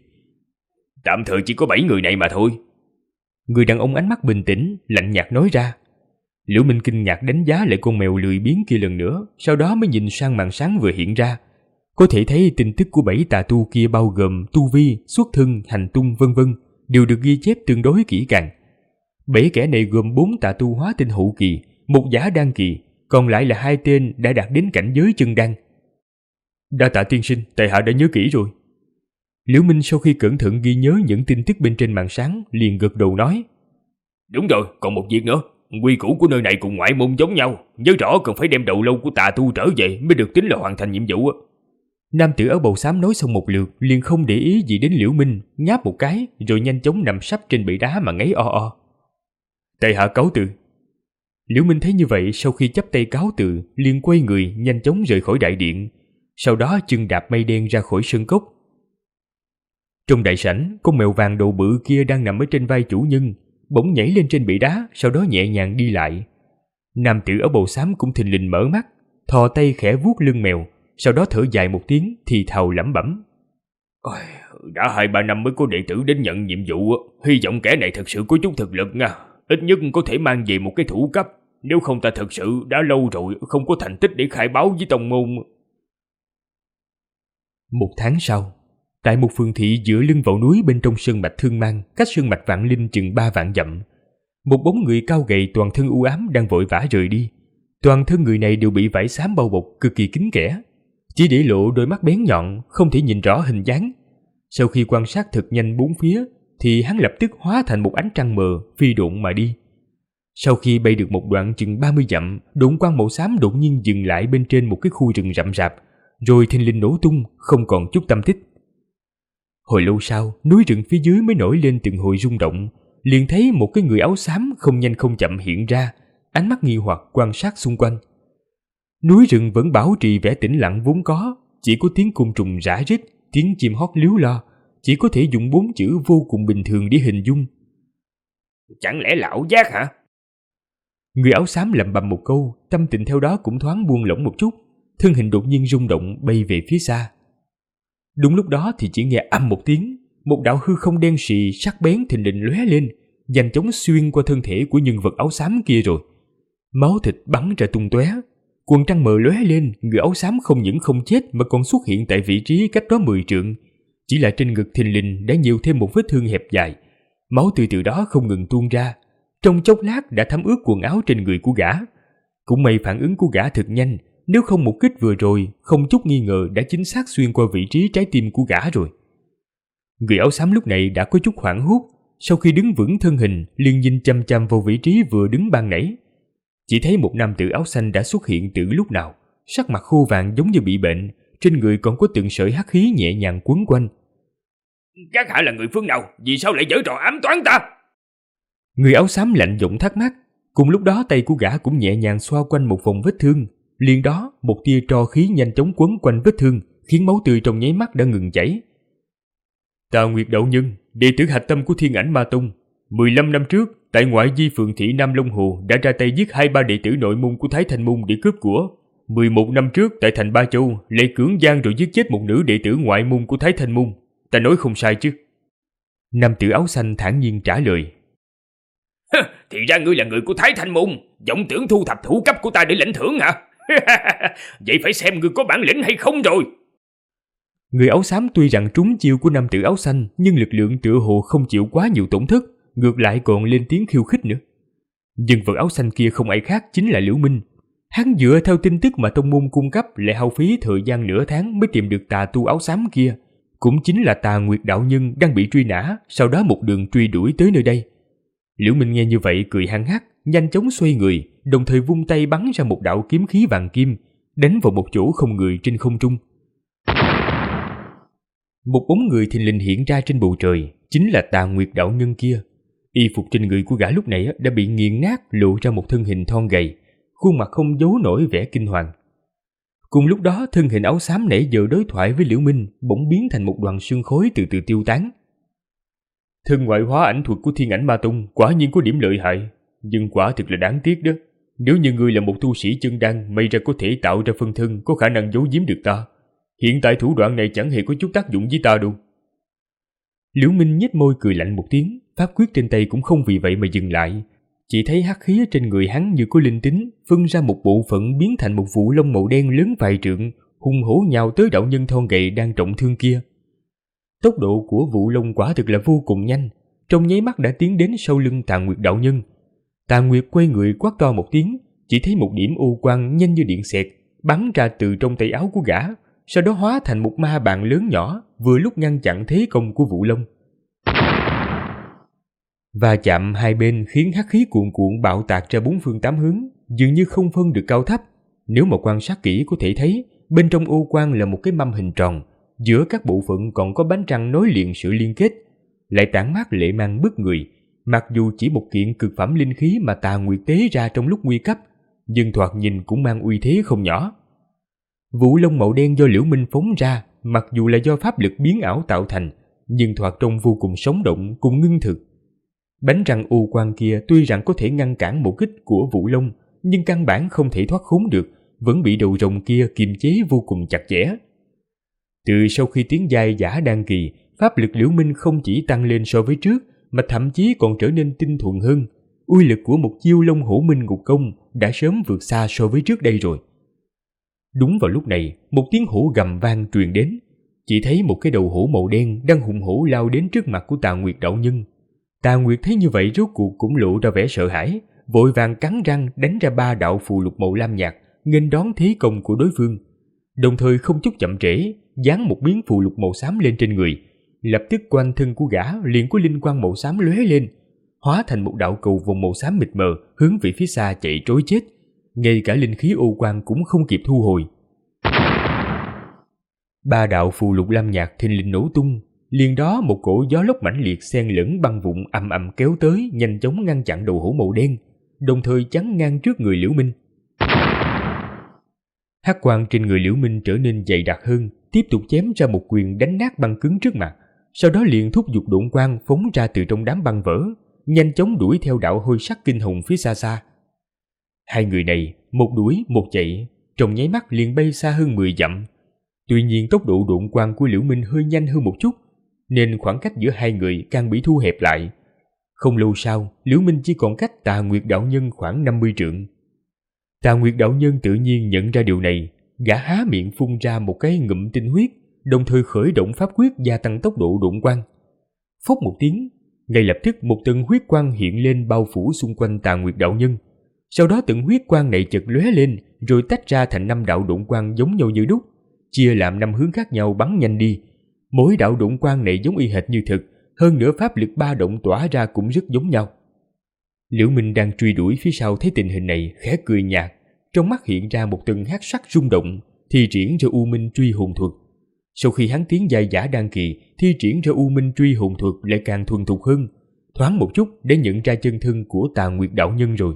Tạm thời chỉ có 7 người này mà thôi. Người đàn ông ánh mắt bình tĩnh, lạnh nhạt nói ra. Liễu Minh kinh ngạc đánh giá lại con mèo lười biếng kia lần nữa, sau đó mới nhìn sang màn sáng vừa hiện ra. Có thể thấy tin tức của 7 tà tu kia bao gồm tu vi, xuất thân, hành tung vân vân, đều được ghi chép tương đối kỹ càng. 7 kẻ này gồm 4 tà tu hóa tinh hậu kỳ, một giả đan kỳ, còn lại là 2 tên đã đạt đến cảnh giới chân đan. Đa tạ tiên sinh, tại hạ đã nhớ kỹ rồi. Liễu Minh sau khi cẩn thận ghi nhớ những tin tức bên trên màn sáng, liền gật đầu nói. Đúng rồi, còn một việc nữa. Quy củ của nơi này cùng ngoại môn giống nhau. Nhớ rõ cần phải đem đầu lâu của tà tu trở về mới được tính là hoàn thành nhiệm vụ. Nam tử áo bào xám nói xong một lượt, liền không để ý gì đến Liễu Minh, ngáp một cái rồi nhanh chóng nằm sấp trên bệ đá mà ngáy o o. Tại hạ cáo từ. Liễu Minh thấy như vậy, sau khi chắp tay cáo từ, liền quay người nhanh chóng rời khỏi đại điện, sau đó chân đạp mây đen ra khỏi sân cốc. Trong đại sảnh, con mèo vàng đầu bự kia đang nằm ở trên vai chủ nhân, bỗng nhảy lên trên bệ đá, sau đó nhẹ nhàng đi lại. Nam tử áo bào xám cũng thình lình mở mắt, thò tay khẽ vuốt lưng mèo, sau đó thở dài một tiếng thì thào lẩm bẩm. Đã 2-3 năm mới có đệ tử đến nhận nhiệm vụ, hy vọng kẻ này thật sự có chút thực lực nha. Ít nhất có thể mang về một cái thủ cấp, nếu không ta thật sự đã lâu rồi không có thành tích để khai báo với tông môn. 1 tháng sau, tại một phường thị dựa lưng vào núi bên trong sơn mạch Thương Mang, cách sơn mạch Vạn Linh chừng 3 vạn dặm, một bóng người cao gầy toàn thân u ám đang vội vã rời đi. Toàn thân người này đều bị vải xám bao bọc cực kỳ kín kẽ, chỉ để lộ đôi mắt bén nhọn, không thể nhìn rõ hình dáng. Sau khi quan sát thật nhanh bốn phía, thì hắn lập tức hóa thành một ánh trăng mờ, phi độn mà đi. Sau khi bay được một đoạn chừng 30 dặm, độn quang màu xám đột nhiên dừng lại bên trên một cái khu rừng rậm rạp, rồi thình lình nổ tung, không còn chút tâm tích. Hồi lâu sau, núi rừng phía dưới mới nổi lên từng hồi rung động, liền thấy một cái người áo xám không nhanh không chậm hiện ra, ánh mắt nghi hoặc quan sát xung quanh. Núi rừng vẫn bảo trì vẻ tĩnh lặng vốn có, chỉ có tiếng côn trùng rã rít, tiếng chim hót líu lo, chỉ có thể dùng 4 chữ vô cùng bình thường để hình dung. Chẳng lẽ là ảo giác hả? Người áo xám lẩm bẩm một câu, tâm tình theo đó cũng thoáng buông lỏng một chút, thân hình đột nhiên rung động bay về phía xa. Đúng lúc đó thì chỉ nghe ầm một tiếng, một đạo hư không đen sì sắc bén thình lình lóe lên, nhanh chóng xuyên qua thân thể của nhân vật áo xám kia rồi. Máu thịt bắn ra tung tóe, quần trăng mờ lóe lên, người áo xám không những không chết mà còn xuất hiện tại vị trí cách đó 10 trượng, chỉ là trên ngực thình lình đã nhiều thêm một vết thương hẹp dài, máu tươi từ đó không ngừng tuôn ra, trong chốc lát đã thấm ướt quần áo trên người của gã. Cũng may phản ứng của gã thật nhanh, nếu không một kích vừa rồi không chút nghi ngờ đã chính xác xuyên qua vị trí trái tim của gã rồi. Người áo xám lúc này đã có chút hoảng hốt, sau khi đứng vững thân hình liền nhìn chăm chăm vào vị trí vừa đứng ban nãy. Chỉ thấy một nam tử áo xanh đã xuất hiện từ lúc nào, sắc mặt khô vàng giống như bị bệnh, trên người còn có từng sợi hắc khí nhẹ nhàng quấn quanh. Các hạ là người phương nào? Vì sao lại giở trò ám toán ta? Người áo xám lạnh giọng thắc mắc. Cùng lúc đó tay của gã cũng nhẹ nhàng xoa quanh một vòng vết thương, liền đó một tia tro khí nhanh chóng quấn quanh vết thương, khiến máu tươi trong nháy mắt đã ngừng chảy. Ta Nguyệt đạo nhân, đệ tử hạch tâm của Thiên Ảnh Ma Tông, 15 năm trước tại ngoại vi phường thị Nam Long Hồ đã ra tay giết 2-3 đệ tử nội môn của Thái Thanh Môn để cướp của. 11 năm trước tại thành Ba Châu lại cưỡng gian rồi giết chết một nữ đệ tử ngoại môn của Thái Thanh Môn. Ta nói không sai chứ? Nam tử áo xanh thản nhiên trả lời. Thì ra ngươi là người của Thái Thanh Môn, vọng tưởng thu thập thủ cấp của ta để lãnh thưởng hả? Vậy phải xem ngươi có bản lĩnh hay không rồi. Người áo xám tuy rằng trúng chiêu của nam tử áo xanh, nhưng lực lượng tựa hồ không chịu quá nhiều tổn thất, ngược lại còn lên tiếng khiêu khích nữa. Nhân vật áo xanh kia không ai khác chính là Liễu Minh. Hắn dựa theo tin tức mà tông môn cung cấp lại hao phí thời gian nửa tháng mới tìm được tà tu áo xám kia, cũng chính là Tà Nguyệt đạo nhân đang bị truy nã, sau đó một đường truy đuổi tới nơi đây. Liễu Minh nghe như vậy cười hăng hắc, nhanh chóng xoay người, đồng thời vung tay bắn ra một đạo kiếm khí vàng kim, đánh vào một chỗ không người trên không trung. Một bóng người thình lình hiện ra trên bầu trời, chính là Tà Nguyệt đạo nhân kia. Y phục trên người của gã lúc này đã bị nghiền nát, lộ ra một thân hình thon gầy, khuôn mặt không giấu nổi vẻ kinh hoàng. Cùng lúc đó, thân hình áo xám nãy giờ đối thoại với Liễu Minh bỗng biến thành một đoàn sương khói từ từ tiêu tán. Thân ngoại hóa ảnh thuật của Thiên Ảnh Ma Tông quả nhiên có điểm lợi hại, nhưng quả thực là đáng tiếc đó. Nếu như ngươi là một tu sĩ chân đan, may ra có thể tạo ra phân thân có khả năng giấu giếm được ta. Hiện tại thủ đoạn này chẳng hề có chút tác dụng với ta đâu. Liễu Minh nhếch môi cười lạnh một tiếng, pháp quyết trên tay cũng không vì vậy mà dừng lại. Chỉ thấy hắc khí trên người hắn như có linh tính, phân ra một bộ phận biến thành một vụ lông màu đen lớn vài trượng, hung hổ nhào tới đạo nhân thon gầy đang trọng thương kia. Tốc độ của vụ lông quả thực là vô cùng nhanh, trong nháy mắt đã tiến đến sau lưng Tà Nguyệt đạo nhân. Tà Nguyệt quay người quát to một tiếng, chỉ thấy một điểm ô quang nhanh như điện xẹt bắn ra từ trong tay áo của gã, sau đó hóa thành một ma bàn lớn nhỏ, vừa lúc ngăn chặn thế công của Vũ Long. Va chạm hai bên khiến hắc khí cuồn cuộn bạo tạc ra bốn phương tám hướng, dường như không phân được cao thấp. Nếu mà quan sát kỹ có thể thấy, bên trong ô quan là một cái mâm hình tròn, giữa các bộ phận còn có bánh răng nối liền sự liên kết, lại tản mát lệ mang bức người. Mặc dù chỉ một kiện cực phẩm linh khí mà Tà Nguyệt tế ra trong lúc nguy cấp, nhưng thoạt nhìn cũng mang uy thế không nhỏ. Vũ Long màu đen do Liễu Minh phóng ra, mặc dù là do pháp lực biến ảo tạo thành, nhưng thoạt trông vô cùng sống động cùng ngưng thực. Bánh răng ô quan kia tuy rằng có thể ngăn cản một kích của Vũ Long, nhưng căn bản không thể thoát khốn được, vẫn bị đầu rồng kia kiềm chế vô cùng chặt chẽ. Từ sau khi tiến giai giả đan kỳ, pháp lực Liễu Minh không chỉ tăng lên so với trước, mà thậm chí còn trở nên tinh thuần hơn. Uy lực của một chiêu Long Hổ Minh Ngục Công đã sớm vượt xa so với trước đây rồi. Đúng vào lúc này, một tiếng hổ gầm vang truyền đến. Chỉ thấy một cái đầu hổ màu đen đang hùng hổ lao đến trước mặt của Tà Nguyệt đạo nhân. Tà Nguyệt thấy như vậy rốt cuộc cũng lộ ra vẻ sợ hãi, vội vàng cắn răng đánh ra 3 đạo phù lục màu lam nhạt, nghênh đón thế công của đối phương. Đồng thời không chút chậm trễ, dán một miếng phù lục màu xám lên trên người. Lập tức quanh thân của gã liền có linh quang màu xám lóe lên, hóa thành một đạo cầu vồng màu xám mịt mờ hướng về phía xa chạy trối chết. Ngay cả linh khí ô quang cũng không kịp thu hồi. 3 đạo phù lục lam nhạt thình lình nổ tung, liền đó một cổ gió lốc mãnh liệt xen lẫn băng vụn ầm ầm kéo tới, nhanh chóng ngăn chặn đầu hổ màu đen, đồng thời chắn ngang trước người Liễu Minh. Hắc quang trên người Liễu Minh trở nên dày đặc hơn, tiếp tục chém ra một quyền đánh nát băng cứng trước mặt, sau đó liền thúc giục độn quang phóng ra từ trong đám băng vỡ, nhanh chóng đuổi theo đạo hôi sắc kinh hồng phía xa xa. Hai người này, một đuổi một chạy, trong nháy mắt liền bay xa hơn 10 dặm. Tuy nhiên tốc độ độn quang của Liễu Minh hơi nhanh hơn một chút, nên khoảng cách giữa hai người càng bị thu hẹp lại. Không lâu sau, Liễu Minh chỉ còn cách Tà Nguyệt đạo nhân khoảng 50 trượng. Tà Nguyệt đạo nhân tự nhiên nhận ra điều này, gã há miệng phun ra một cái ngụm tinh huyết, đồng thời khởi động pháp quyết gia tăng tốc độ độn quang. Phốc một tiếng, ngay lập tức một tầng huyết quang hiện lên bao phủ xung quanh Tà Nguyệt đạo nhân. Sau đó tầng huyết quang này chợt lóe lên, rồi tách ra thành 5 đạo độn quang giống nhau như đúc, chia làm 5 hướng khác nhau bắn nhanh đi. Mỗi đạo độn quang này giống y hệt như thực, hơn nữa pháp lực ba động tỏa ra cũng rất giống nhau. Liễu Minh đang truy đuổi phía sau thấy tình hình này, khẽ cười nhạt, trong mắt hiện ra một tầng hắc sắc rung động, thi triển ra U Minh Truy Hồn Thuật. Sau khi hắn tiến giai giả đan kỳ, thi triển ra U Minh Truy Hồn Thuật lại càng thuần thục hơn, thoáng một chút để nhận ra chân thân của Tà Nguyệt đạo nhân rồi.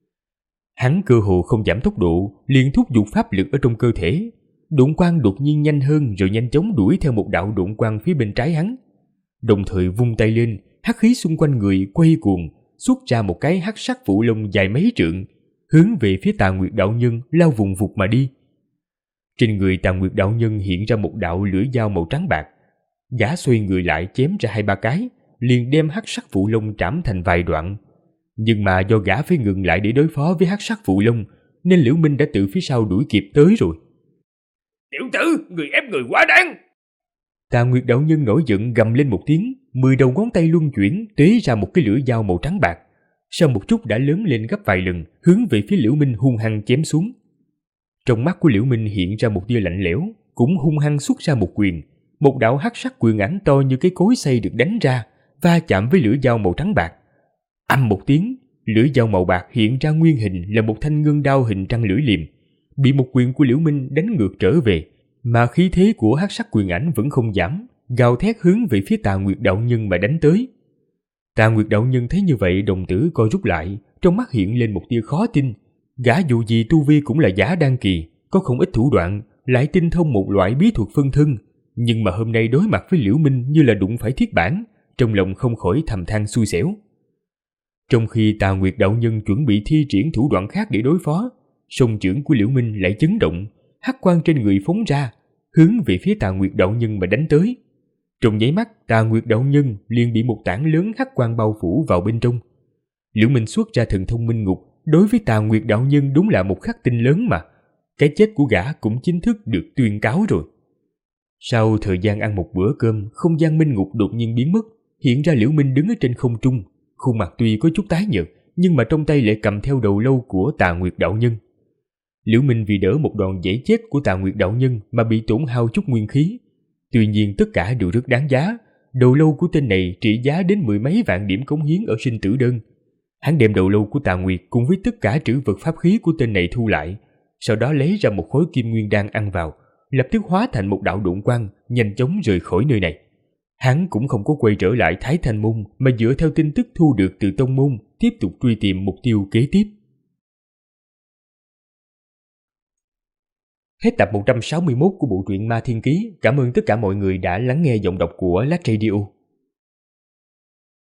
Hắn cơ hồ không giảm tốc độ, liền thúc giục pháp lực ở trong cơ thể. Độn quang đột nhiên nhanh hơn, rồi nhanh chóng đuổi theo một đạo độn quang phía bên trái hắn. Đồng thời vung tay lên, hắc khí xung quanh người quay cuồng, xuất ra một cái hắc sắc phụ lông dài mấy trượng, hướng về phía Tà Nguyệt đạo nhân lao vùng vụt mà đi. Trên người Tà Nguyệt đạo nhân hiện ra một đạo lưỡi dao màu trắng bạc. Gã xoay người lại chém ra 2-3 cái, liền đem hắc sắc phụ lông trảm thành vài đoạn. Nhưng mà do gã phải ngừng lại để đối phó với hắc sắc phụ lông, nên Liễu Minh đã từ phía sau đuổi kịp tới rồi. Tiểu tử, người ép người quá đáng! Tà Nguyệt đạo nhân nổi giận gầm lên một tiếng, 10 đầu ngón tay luân chuyển tuế ra một cái lưỡi dao màu trắng bạc. Sau một chút đã lớn lên gấp vài lần, hướng về phía Liễu Minh hung hăng chém xuống. Trong mắt của Liễu Minh hiện ra một tia lạnh lẽo, cũng hung hăng xuất ra một quyền. Một đạo hắc sắc quyền ảnh to như cái cối xay được đánh ra, va chạm với lưỡi dao màu trắng bạc. Ầm một tiếng, lưỡi dao màu bạc hiện ra nguyên hình là một thanh ngân đao hình trăng lưỡi liềm, bị một quyền của Liễu Minh đánh ngược trở về, mà khí thế của hắc sắc quyền ảnh vẫn không giảm, gào thét hướng về phía Tà Nguyệt đạo nhân mà đánh tới. Tà Nguyệt đạo nhân thấy như vậy, đồng tử co rút lại, trong mắt hiện lên một tia khó tin. Gã dù gì tu vi cũng là giả đan kỳ, có không ít thủ đoạn, lại tinh thông một loại bí thuật phân thân, nhưng mà hôm nay đối mặt với Liễu Minh như là đụng phải thiết bản, trong lòng không khỏi thầm than xui xẻo. Trong khi Tà Nguyệt đạo nhân chuẩn bị thi triển thủ đoạn khác để đối phó, song chưởng của Liễu Minh lại chấn động, hắc quang trên người phóng ra, hướng về phía Tà Nguyệt đạo nhân mà đánh tới. Trong nháy mắt, Tà Nguyệt đạo nhân liền bị một tảng lớn hắc quang bao phủ vào bên trong. Liễu Minh xuất ra thần thông minh ngục, đối với Tà Nguyệt đạo nhân đúng là một khắc tinh lớn mà. Cái chết của gã cũng chính thức được tuyên cáo rồi. Sau thời gian ăn một bữa cơm, không gian minh ngục đột nhiên biến mất, hiện ra Liễu Minh đứng ở trên không trung, khuôn mặt tuy có chút tái nhợt, nhưng mà trong tay lại cầm theo đầu lâu của Tà Nguyệt đạo nhân. Liễu Minh vì đỡ một đòn dễ chết của Tà Nguyệt đạo nhân mà bị tổn hao chút nguyên khí. Tuy nhiên tất cả đều rất đáng giá. Đầu lâu của tên này trị giá đến 10 mấy vạn điểm cống hiến ở sinh tử đơn. Hắn đem đầu lâu của Tà Nguyệt cùng với tất cả trữ vật pháp khí của tên này thu lại, sau đó lấy ra một khối kim nguyên đan ăn vào, lập tức hóa thành một đạo độn quang, nhanh chóng rời khỏi nơi này. Hắn cũng không có quay trở lại Thái Thanh Môn mà dựa theo tin tức thu được từ tông môn tiếp tục truy tìm mục tiêu kế tiếp. Hết tập 161 của bộ truyện Ma Thiên Ký. Cảm ơn tất cả mọi người đã lắng nghe giọng đọc của Lát Radio.